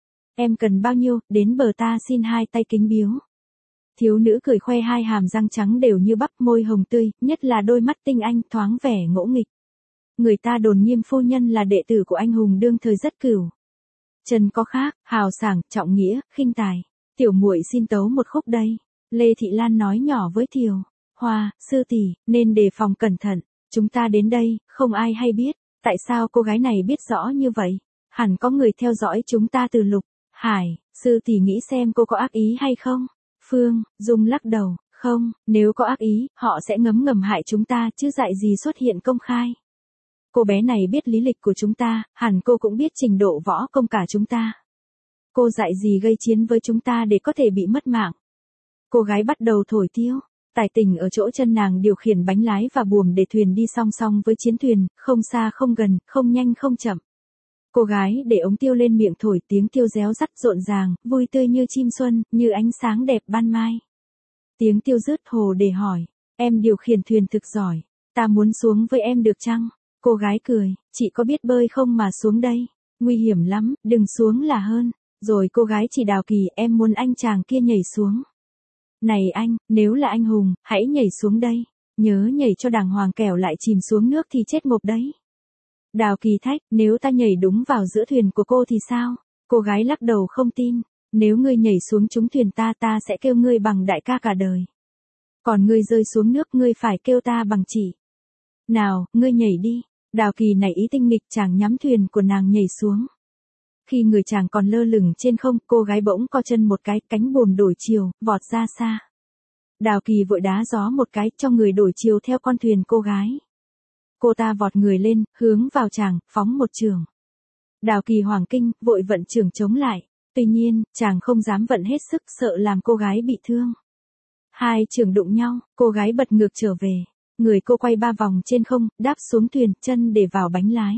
A: Em cần bao nhiêu, đến bờ ta xin hai tay kính biếu. Thiếu nữ cười khoe hai hàm răng trắng đều như bắp, môi hồng tươi, nhất là đôi mắt tinh anh thoáng vẻ ngỗ nghịch. Người ta đồn Nghiêm phu nhân là đệ tử của anh hùng đương thời rất cửu. Trần có khác, hào sảng, trọng nghĩa, khinh tài. Tiểu muội xin tấu một khúc đây. Lê Thị Lan nói nhỏ với Thiều Hoa, sư tỷ, nên đề phòng cẩn thận. Chúng ta đến đây, không ai hay biết. Tại sao cô gái này biết rõ như vậy? Hẳn có người theo dõi chúng ta từ Lục Hải. Sư tỷ nghĩ xem cô có ác ý hay không? Phương Dung lắc đầu, Không, nếu có ác ý, họ sẽ ngấm ngầm hại chúng ta chứ dại gì xuất hiện công khai. Cô bé này biết lý lịch của chúng ta, hẳn cô cũng biết trình độ võ công cả chúng ta. Cô dại gì gây chiến với chúng ta để có thể bị mất mạng. Cô gái bắt đầu thổi tiêu. Tài tình ở chỗ chân nàng điều khiển bánh lái và buồm để thuyền đi song song với chiến thuyền, không xa không gần, không nhanh không chậm. Cô gái để ống tiêu lên miệng thổi tiếng tiêu réo rắt rộn ràng, vui tươi như chim xuân, như ánh sáng đẹp ban mai. Tiếng tiêu rứt Hồ Đề hỏi, em điều khiển thuyền thực giỏi, ta muốn xuống với em được chăng? Cô gái cười, chị có biết bơi không mà xuống đây? Nguy hiểm lắm, đừng xuống là hơn. Rồi cô gái chỉ Đào Kỳ, em muốn anh chàng kia nhảy xuống. Này anh, nếu là anh hùng, hãy nhảy xuống đây. Nhớ nhảy cho đàng hoàng kẻo lại chìm xuống nước thì chết ngộp đấy. Đào Kỳ thách, nếu ta nhảy đúng vào giữa thuyền của cô thì sao? Cô gái lắc đầu không tin. Nếu ngươi nhảy xuống trúng thuyền ta sẽ kêu ngươi bằng đại ca cả đời. Còn ngươi rơi xuống nước ngươi phải kêu ta bằng chị. Nào, ngươi nhảy đi. Đào Kỳ nảy ý tinh nghịch, chàng nhắm thuyền của nàng nhảy xuống. Khi người chàng còn lơ lửng trên không, cô gái bỗng co chân một cái, cánh buồm đổi chiều, vọt ra xa. Đào Kỳ vội đá gió một cái, cho người đổi chiều theo con thuyền cô gái. Cô ta vọt người lên, hướng vào chàng, phóng một chưởng. Đào Kỳ hoảng kinh, vội vận chưởng chống lại. Tuy nhiên, chàng không dám vận hết sức, sợ làm cô gái bị thương. Hai chưởng đụng nhau, cô gái bật ngược trở về. Người cô quay 3 vòng trên không, đáp xuống thuyền, chân để vào bánh lái.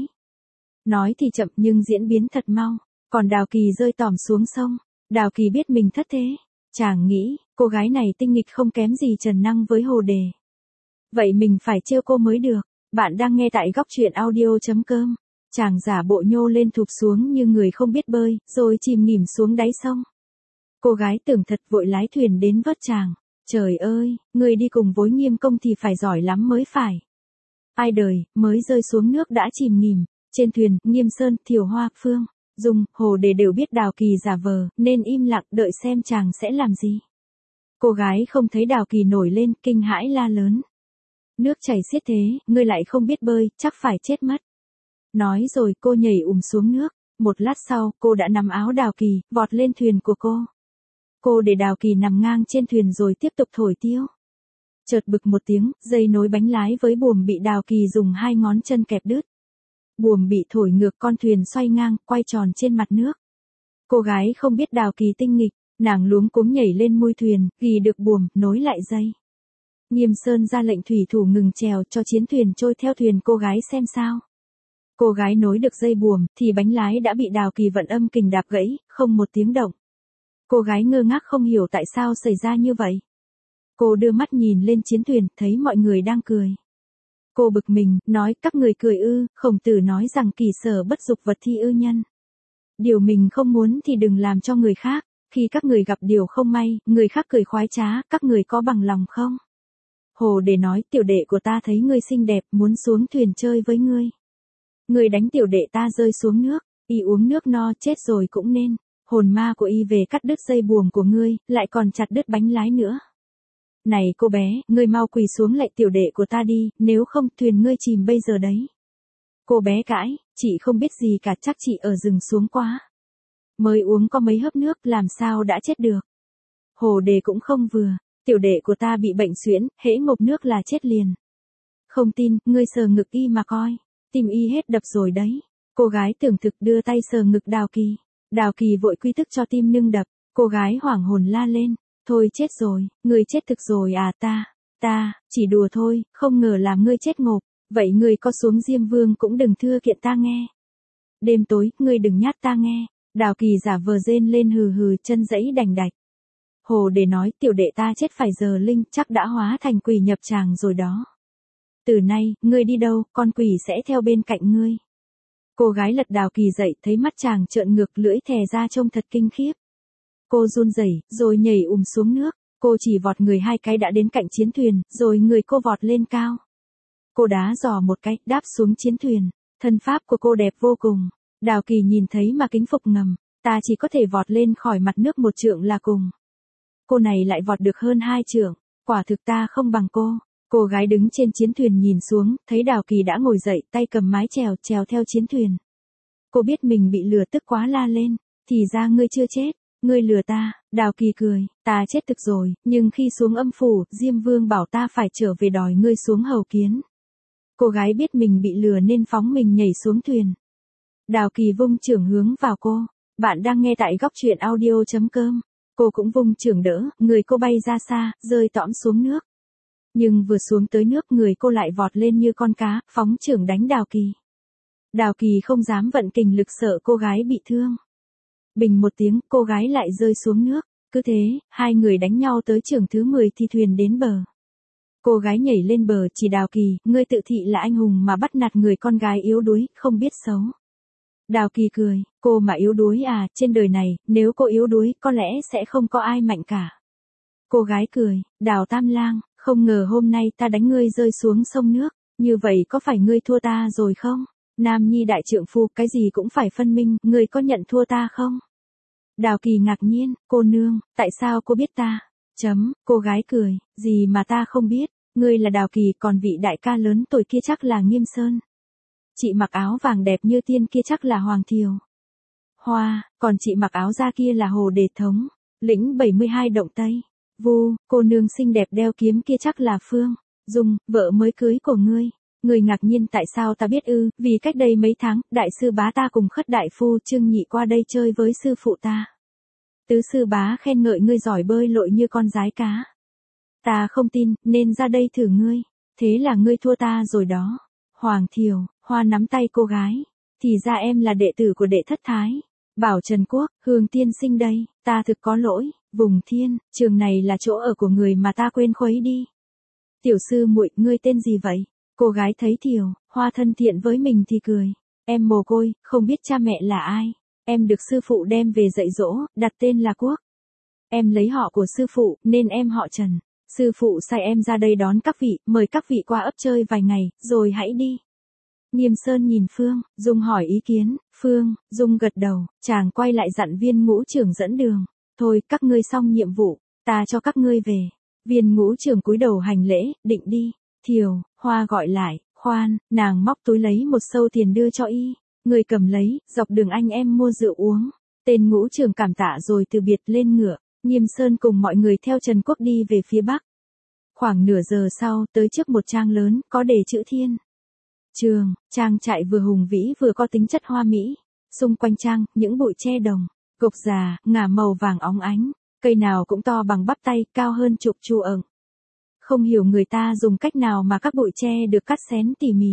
A: Nói thì chậm nhưng diễn biến thật mau. Còn Đào Kỳ rơi tòm xuống sông. Đào Kỳ biết mình thất thế. Chàng nghĩ, cô gái này tinh nghịch không kém gì Trần Năng với Hồ Đề. Vậy mình phải trêu cô mới được. Bạn đang nghe tại góc truyện audio.com. Chàng giả bộ nhô lên thụp xuống như người không biết bơi, rồi chìm nghỉm xuống đáy sông. Cô gái tưởng thật vội lái thuyền đến vớt chàng. Trời ơi, người đi cùng với Nghiêm Công thì phải giỏi lắm mới phải. Ai đời, mới rơi xuống nước đã chìm nghỉm. Trên thuyền, Nghiêm Sơn, Thiều Hoa, Phương, Dung, Hồ Đề đều biết Đào Kỳ giả vờ, nên im lặng đợi xem chàng sẽ làm gì. Cô gái không thấy Đào Kỳ nổi lên, kinh hãi la lớn. Nước chảy xiết thế, ngươi lại không biết bơi, chắc phải chết mất. Nói rồi cô nhảy xuống nước. Một lát sau, cô đã nắm áo Đào Kỳ, vọt lên thuyền của cô. Cô để Đào Kỳ nằm ngang trên thuyền rồi tiếp tục thổi tiêu. Chợt bực một tiếng, dây nối bánh lái với buồm bị Đào Kỳ dùng 2 ngón chân kẹp đứt. Buồm bị thổi ngược, con thuyền xoay ngang, quay tròn trên mặt nước. Cô gái không biết Đào Kỳ tinh nghịch, nàng luống cuống nhảy lên mui thuyền, ghi được buồm, nối lại dây. Nghiêm Sơn ra lệnh thủy thủ ngừng chèo cho chiến thuyền trôi theo thuyền cô gái xem sao. Cô gái nối được dây buồm, thì bánh lái đã bị Đào Kỳ vận âm kình đạp gãy, không một tiếng động. Cô gái ngơ ngác không hiểu tại sao xảy ra như vậy. Cô đưa mắt nhìn lên chiến thuyền, thấy mọi người đang cười. Cô bực mình, nói, các người cười ư? Khổng Tử nói rằng kỳ sở bất dục vật thi ư nhân. Điều mình không muốn thì đừng làm cho người khác. Khi các người gặp điều không may, người khác cười khoái trá, các người có bằng lòng không? Hồ Đề nói, tiểu đệ của ta thấy ngươi xinh đẹp, muốn xuống thuyền chơi với ngươi. Ngươi đánh tiểu đệ ta rơi xuống nước, y uống nước no chết rồi cũng nên. Hồn ma của y về cắt đứt dây buồm của ngươi, lại còn chặt đứt bánh lái nữa. Này cô bé, ngươi mau quỳ xuống lạy tiểu đệ của ta đi, nếu không thuyền ngươi chìm bây giờ đấy. Cô bé cãi, chị không biết gì cả, chắc chị ở rừng xuống quá. Mới uống có mấy hớp nước làm sao đã chết được. Hồ Đề cũng không vừa, tiểu đệ của ta bị bệnh suyễn, hễ ngộp nước là chết liền. Không tin, ngươi sờ ngực y mà coi, tim y hết đập rồi đấy. Cô gái tưởng thực đưa tay sờ ngực Đào Kỳ. Đào Kỳ vội quy tức cho tim ngưng đập, cô gái hoảng hồn la lên. Thôi chết rồi, ngươi chết thực rồi à? Ta, chỉ đùa thôi, không ngờ làm ngươi chết ngộp, vậy ngươi có xuống Diêm Vương cũng đừng thưa kiện ta nghe. Đêm tối, ngươi đừng nhát ta nghe. Đào Kỳ giả vờ rên lên hừ hừ, chân giãy đành đạch. Hồ Đề nói, tiểu đệ ta chết phải giờ linh, chắc đã hóa thành quỷ nhập tràng rồi đó. Từ nay, ngươi đi đâu, con quỷ sẽ theo bên cạnh ngươi. Cô gái lật Đào Kỳ dậy, thấy mắt chàng trợn ngược, lưỡi thè ra trông thật kinh khiếp. Cô run rẩy, rồi nhảy xuống nước. Cô chỉ vọt người 2 cái đã đến cạnh chiến thuyền, rồi người cô vọt lên cao. Cô đá giò một cái, đáp xuống chiến thuyền. Thân pháp của cô đẹp vô cùng. Đào Kỳ nhìn thấy mà kính phục ngầm. Ta chỉ có thể vọt lên khỏi mặt nước 1 trượng là cùng. Cô này lại vọt được hơn 2 trượng. Quả thực ta không bằng cô. Cô gái đứng trên chiến thuyền nhìn xuống, thấy Đào Kỳ đã ngồi dậy, tay cầm mái chèo theo chiến thuyền. Cô biết mình bị lừa tức quá la lên. Thì ra ngươi chưa chết. ngươi lừa ta, Đào Kỳ cười, ta chết thực rồi, nhưng khi xuống âm phủ, Diêm Vương bảo ta phải trở về đòi ngươi xuống hầu kiến. Cô gái biết mình bị lừa nên phóng mình nhảy xuống thuyền. Đào Kỳ vung chưởng hướng vào cô. Bạn đang nghe tại góc truyện audio.com. Cô cũng vung chưởng đỡ, người cô bay ra xa, rơi tõm xuống nước. Nhưng vừa xuống tới nước người cô lại vọt lên như con cá, phóng chưởng đánh Đào Kỳ. Đào Kỳ không dám vận kình lực sợ cô gái bị thương. Bình một tiếng, cô gái lại rơi xuống nước. Cứ thế, hai người đánh nhau tới chưởng thứ 10 thì thuyền đến bờ. Cô gái nhảy lên bờ chỉ Đào Kỳ, ngươi tự thị là anh hùng mà bắt nạt người con gái yếu đuối, không biết xấu. Đào Kỳ cười, cô mà yếu đuối à, trên đời này, nếu cô yếu đuối, có lẽ sẽ không có ai mạnh cả. Cô gái cười, Đào Tam Lang, không ngờ hôm nay ta đánh ngươi rơi xuống sông nước, như vậy có phải ngươi thua ta rồi không? Nam nhi đại trượng phu, cái gì cũng phải phân minh, ngươi có nhận thua ta không? Đào Kỳ ngạc nhiên, cô nương, tại sao cô biết ta? Cô gái cười, gì mà ta không biết, ngươi là Đào Kỳ, còn vị đại ca lớn tuổi kia chắc là Nghiêm Sơn. Chị mặc áo vàng đẹp như tiên kia chắc là Hoàng Thiều Hoa, còn chị mặc áo da kia là Hồ Đề Thống, lĩnh 72 động Tây. Vu, cô nương xinh đẹp đeo kiếm kia chắc là Phương Dung, vợ mới cưới của ngươi. Người ngạc nhiên tại sao ta biết ư, vì cách đây mấy tháng, đại sư bá ta cùng Khất đại phu Trương Nhị qua đây chơi với sư phụ ta. Tứ sư bá khen ngợi ngươi giỏi bơi lội như con rái cá. Ta không tin, nên ra đây thử ngươi. Thế là ngươi thua ta rồi đó. Hoàng Thiều Hoa nắm tay cô gái. Thì ra em là đệ tử của đệ thất thái. Bảo Trần Quốc, Hương tiên sinh đây, ta thực có lỗi. Vùng Thiên, trường này là chỗ ở của người mà ta quên khuấy đi. Tiểu sư muội, ngươi tên gì vậy? Cô gái thấy Thiều Hoa thân thiện với mình thì cười. Em mồ côi, không biết cha mẹ là ai. Em được sư phụ đem về dạy dỗ, đặt tên là Quốc. Em lấy họ của sư phụ, nên em họ Trần. Sư phụ sai em ra đây đón các vị, mời các vị qua ấp chơi vài ngày, rồi hãy đi. Nghiêm Sơn nhìn Phương Dung hỏi ý kiến, Phương Dung gật đầu, chàng quay lại dặn Viên ngũ trưởng dẫn đường. Thôi, các ngươi xong nhiệm vụ, ta cho các ngươi về. Viên ngũ trưởng cúi đầu hành lễ, định đi. Thiều Hoa gọi lại, khoan, nàng móc túi lấy một xâu tiền đưa cho y. Người cầm lấy, dọc đường anh em mua rượu uống. Tên ngũ trưởng cảm tạ rồi từ biệt lên ngựa. Nghiêm Sơn cùng mọi người theo Trần Quốc đi về phía bắc. Khoảng nửa giờ sau, tới trước một trang lớn, có đề chữ Thiên Trường. Trang trại vừa hùng vĩ vừa có tính chất hoa mỹ. Xung quanh trang, những bụi tre đồng, gộc già, ngả màu vàng óng ánh. Cây nào cũng to bằng bắp tay, cao hơn chục trụ ẩn. Không hiểu người ta dùng cách nào mà các bụi tre được cắt xén tỉ mỉ.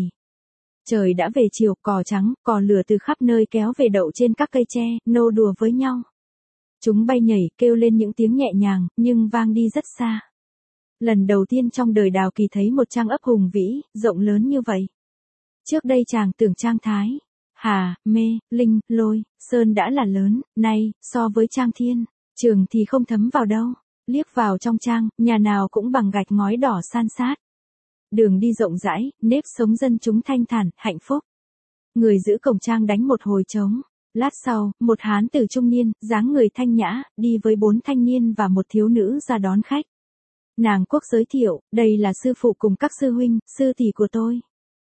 A: Trời đã về chiều, cò trắng, cò lửa từ khắp nơi kéo về đậu trên các cây tre, nô đùa với nhau. Chúng bay nhảy, kêu lên những tiếng nhẹ nhàng, nhưng vang đi rất xa. Lần đầu tiên trong đời Đào Kỳ thấy một trang ấp hùng vĩ, rộng lớn như vậy. Trước đây chàng tưởng trang Thái, Hà, Mê, Linh, Lôi, Sơn đã là lớn, nay, so với trang Thiên Trường thì không thấm vào đâu. Liếc vào trong trang, nhà nào cũng bằng gạch ngói đỏ san sát. Đường đi rộng rãi, nếp sống dân chúng thanh thản, hạnh phúc. Người giữ cổng trang đánh một hồi trống. Lát sau, một hán tử trung niên, dáng người thanh nhã, đi với 4 thanh niên và một thiếu nữ ra đón khách. Nàng Quốc giới thiệu, đây là sư phụ cùng các sư huynh, sư tỷ của tôi.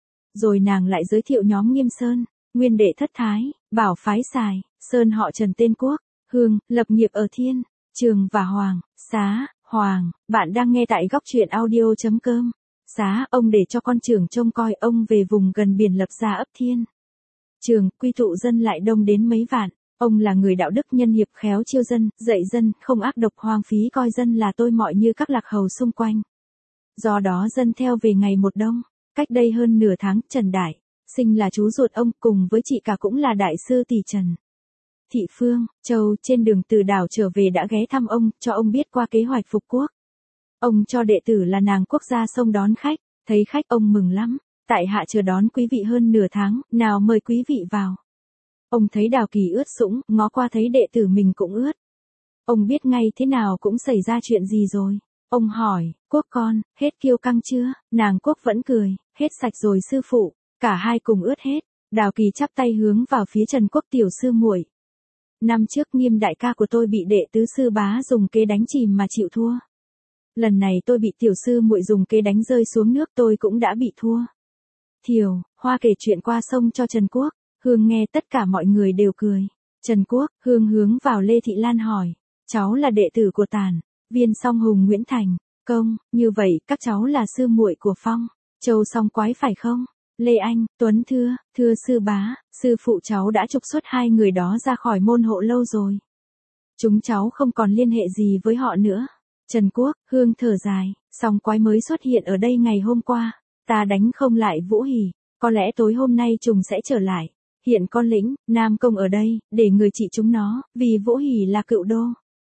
A: Rồi nàng lại giới thiệu nhóm Nghiêm Sơn, nguyên đệ thất thái, bảo phái Sài, Sơn họ Trần tên Quốc, Hương, lập nghiệp ở Thiên Trường và Hoàng, Xá, Hoàng. Bạn đang nghe tại góc truyện audio.com. Xá, ông để cho con trưởng trông coi, ông về vùng gần biển lập ra ấp Thiên Trường, quy tụ dân lại đông đến mấy vạn. Ông là người đạo đức nhân hiệp khéo chiêu dân, dạy dân, không ác độc hoang phí coi dân là tôi mọi như các lạc hầu xung quanh. Do đó dân theo về ngày một đông. Cách đây hơn nửa tháng, Trần Đại Sinh là chú ruột ông, cùng với chị cả cũng là đại sư tỷ Trần Thị Phương Châu, trên đường từ đảo trở về đã ghé thăm ông, cho ông biết qua kế hoạch phục quốc. Ông cho đệ tử là nàng Quốc ra sông đón khách, thấy khách ông mừng lắm. Tại hạ chờ đón quý vị hơn nửa tháng, nào mời quý vị vào. Ông thấy Đào Kỳ ướt sũng, ngó qua thấy đệ tử mình cũng ướt. Ông biết ngay thế nào cũng xảy ra chuyện gì rồi. Ông hỏi, Quốc con, hết kiêu căng chưa? Nàng Quốc vẫn cười, hết sạch rồi sư phụ. Cả hai cùng ướt hết. Đào Kỳ chắp tay hướng vào phía Trần Quốc tiểu sư muội. Năm trước Nghiêm đại ca của tôi bị đệ tứ sư bá dùng kế đánh chìm mà chịu thua. Lần này tôi bị tiểu sư muội dùng kế đánh rơi xuống nước, tôi cũng đã bị thua. Thiều Hoa kể chuyện qua sông cho Trần Quốc. Hương nghe tất cả mọi người đều cười. Trần Quốc, Hương hướng vào Lê Thị Lan hỏi. Cháu là đệ tử của Tản Viên Song Hùng Nguyễn Thành. Công, như vậy các cháu là sư muội của Phong Châu Song Quái phải không? Lê Anh, Tuấn thưa sư bá, sư phụ cháu đã trục xuất hai người đó ra khỏi môn hộ lâu rồi. Chúng cháu không còn liên hệ gì với họ nữa. Trần Quốc, Hương thở dài, Song Quái mới xuất hiện ở đây ngày hôm qua. Ta đánh không lại Vũ Hỉ, có lẽ tối hôm nay chúng sẽ trở lại. Hiện con lĩnh, Nam Công ở đây, để người trị chúng nó, vì Vũ Hỉ là cựu đô.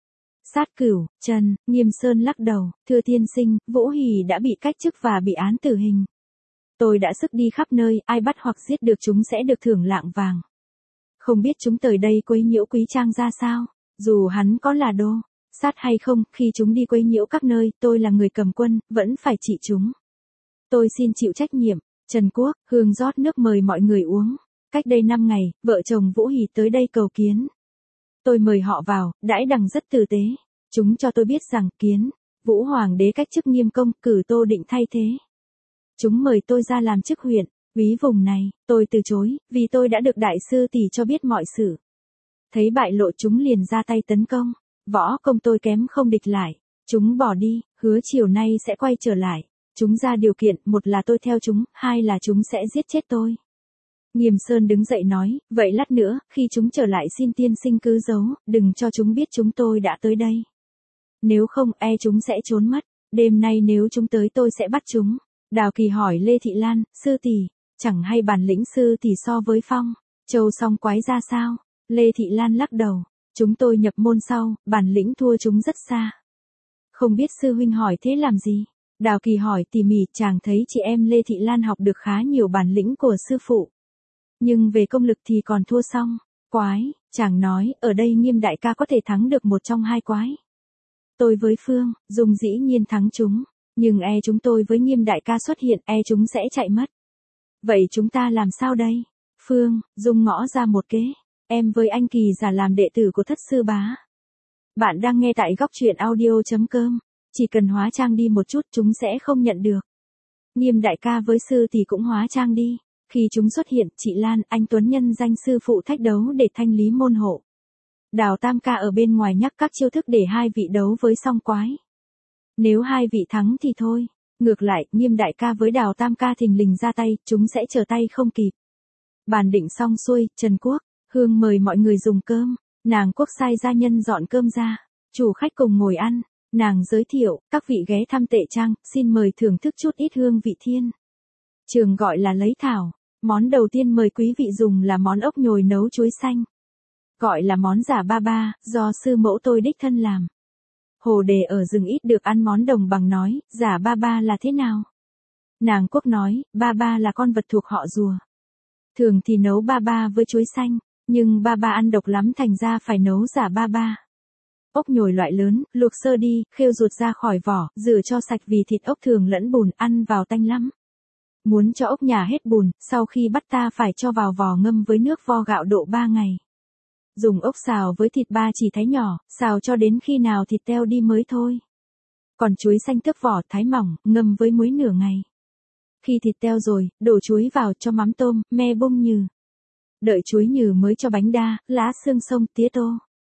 A: Sát Cửu, Trần, Nghiêm Sơn lắc đầu, thưa tiên sinh, Vũ Hỉ đã bị cách chức và bị án tử hình. Tôi đã sức đi khắp nơi, ai bắt hoặc giết được chúng sẽ được thưởng lạng vàng. Không biết chúng tới đây quấy nhiễu Quý Trang ra sao, dù hắn có là đô sát hay không, khi chúng đi quấy nhiễu các nơi, tôi là người cầm quân, vẫn phải trị chúng. Tôi xin chịu trách nhiệm. Trần Quốc, Hương rót nước mời mọi người uống. Cách đây 5 ngày, vợ chồng Vũ Hỉ tới đây cầu kiến. Tôi mời họ vào, đãi đằng rất tử tế. Chúng cho tôi biết rằng, kiến, Vũ Hoàng đế cách chức Nghiêm Công, cử Tô Định thay thế. Chúng mời tôi ra làm chức huyện, úy vùng này, tôi từ chối, vì tôi đã được đại sư tỷ cho biết mọi sự. Thấy bại lộ chúng liền ra tay tấn công, võ công tôi kém không địch lại. Chúng bỏ đi, hứa chiều nay sẽ quay trở lại. Chúng ra điều kiện, một là tôi theo chúng, hai là chúng sẽ giết chết tôi. Nghiêm Sơn đứng dậy nói, vậy lát nữa, khi chúng trở lại xin tiên sinh cứ giấu, đừng cho chúng biết chúng tôi đã tới đây. Nếu không, chúng sẽ trốn mất, đêm nay nếu chúng tới tôi sẽ bắt chúng. Đào Kỳ hỏi Lê Thị Lan, sư tỷ, chẳng hay bản lĩnh sư tỷ so với Phong Châu Song Quái ra sao? Lê Thị Lan lắc đầu, chúng tôi nhập môn sau, bản lĩnh thua chúng rất xa. Không biết sư huynh hỏi thế làm gì? Đào Kỳ hỏi tỉ mỉ, chàng thấy chị em Lê Thị Lan học được khá nhiều bản lĩnh của sư phụ. Nhưng về công lực thì còn thua Song Quái, chàng nói, ở đây Nghiêm đại ca có thể thắng được một trong hai quái. Tôi với Phương Dung dĩ nhiên thắng chúng, nhưng chúng tôi với Nghiêm đại ca xuất hiện, chúng sẽ chạy mất. Vậy chúng ta làm sao đây? Phương Dung ngõ ra một kế, em với anh Kỳ giả làm đệ tử của thất sư bá. Bạn đang nghe tại góc truyện audio.com, chỉ cần hóa trang đi một chút chúng sẽ không nhận được. Nghiêm đại ca với sư thì cũng hóa trang đi. Khi chúng xuất hiện, chị Lan, anh Tuấn nhân danh sư phụ thách đấu để thanh lý môn hộ. Đào Tam ca ở bên ngoài nhắc các chiêu thức để hai vị đấu với Song Quái. Nếu hai vị thắng thì thôi. Ngược lại, Nghiêm đại ca với Đào Tam ca thình lình ra tay, chúng sẽ trở tay không kịp. Bàn định xong xuôi, Trần Quốc, Hương mời mọi người dùng cơm. Nàng Quốc sai gia nhân dọn cơm ra. Chủ khách cùng ngồi ăn. Nàng giới thiệu, các vị ghé thăm Tệ Trang, xin mời thưởng thức chút ít hương vị thiên. Trường gọi là lấy thảo. Món đầu tiên mời quý vị dùng là món ốc nhồi nấu chuối xanh. Gọi là món giả ba ba, do sư mẫu tôi đích thân làm. Hồ Đề ở rừng ít được ăn món đồng bằng nói, giả ba ba là thế nào? Nàng Quốc nói, ba ba là con vật thuộc họ rùa. Thường thì nấu ba ba với chuối xanh, nhưng ba ba ăn độc lắm thành ra phải nấu giả ba ba. Ốc nhồi loại lớn, luộc sơ đi, khêu ruột ra khỏi vỏ, rửa cho sạch vì thịt ốc thường lẫn bùn, ăn vào tanh lắm. Muốn cho ốc nhả hết bùn, sau khi bắt ta phải cho vào vò ngâm với nước vo gạo độ 3 ngày. Dùng ốc xào với thịt ba chỉ thái nhỏ, xào cho đến khi nào thịt teo đi mới thôi. Còn chuối xanh tước vỏ thái mỏng, ngâm với muối nửa ngày. Khi thịt teo rồi, đổ chuối vào cho mắm tôm, me bông nhừ. Đợi chuối nhừ mới cho bánh đa, lá xương sông, tía tô.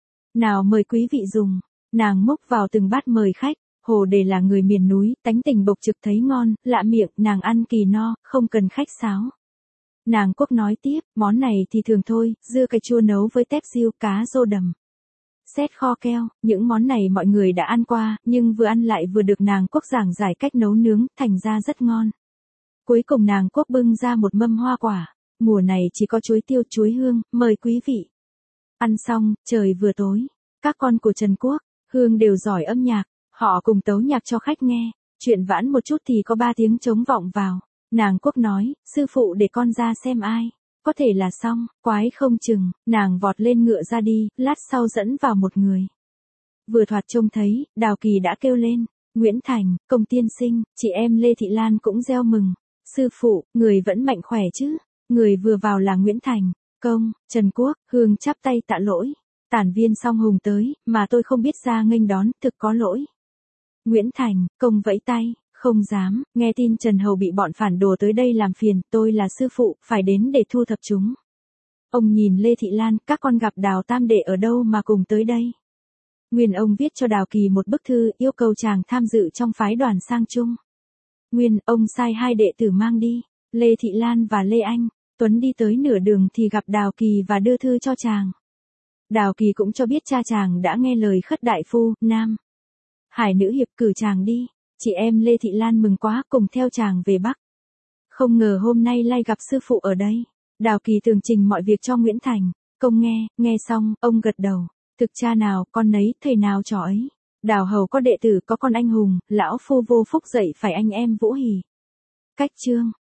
A: Nào mời quý vị dùng. Nàng múc vào từng bát mời khách. Hồ Đề là người miền núi, tánh tình bộc trực thấy ngon, lạ miệng, nàng ăn kỳ no, không cần khách sáo. Nàng Quốc nói tiếp, món này thì thường thôi, dưa cải chua nấu với tép riêu, cá rô đầm. Xét kho keo, những món này mọi người đã ăn qua, nhưng vừa ăn lại vừa được nàng Quốc giảng giải cách nấu nướng, thành ra rất ngon. Cuối cùng nàng Quốc bưng ra một mâm hoa quả, mùa này chỉ có chuối tiêu chuối hương, mời quý vị. Ăn xong, trời vừa tối, các con của Trần Quốc, Hương đều giỏi âm nhạc. Họ cùng tấu nhạc cho khách nghe, chuyện vãn một chút thì có 3 tiếng trống vọng vào. Nàng Quốc nói, sư phụ để con ra xem ai, có thể là Song Quái không chừng, nàng vọt lên ngựa ra đi, lát sau dẫn vào một người. Vừa thoạt trông thấy, Đào Kỳ đã kêu lên, Nguyễn Thành, Công tiên sinh, chị em Lê Thị Lan cũng reo mừng. Sư phụ, người vẫn mạnh khỏe chứ? Người vừa vào là Nguyễn Thành, Công, Trần Quốc, Hương chắp tay tạ lỗi. Tản Viên Song Hùng tới, mà tôi không biết ra nghênh đón, thực có lỗi. Nguyễn Thành, Công vẫy tay, không dám, nghe tin Trần Hầu bị bọn phản đồ tới đây làm phiền, tôi là sư phụ, phải đến để thu thập chúng. Ông nhìn Lê Thị Lan, các con gặp Đào tam đệ ở đâu mà cùng tới đây. Nguyên ông viết cho Đào Kỳ một bức thư yêu cầu chàng tham dự trong phái đoàn sang Trung. Nguyên, ông sai hai đệ tử mang đi, Lê Thị Lan và Lê Anh. Tuấn đi tới nửa đường thì gặp Đào Kỳ và đưa thư cho chàng. Đào Kỳ cũng cho biết cha chàng đã nghe lời Khất đại phu, Nam Hải nữ hiệp cử chàng đi. Chị em Lê Thị Lan mừng quá, cùng theo chàng về Bắc. Không ngờ hôm nay lại gặp sư phụ ở đây. Đào Kỳ tường trình mọi việc cho Nguyễn Thành. Công nghe xong, ông gật đầu. Thực cha nào, con nấy, thầy nào trò ấy. Đào hầu có đệ tử có con anh hùng, lão phu vô phúc dạy phải anh em Vũ Hỉ. Cách chương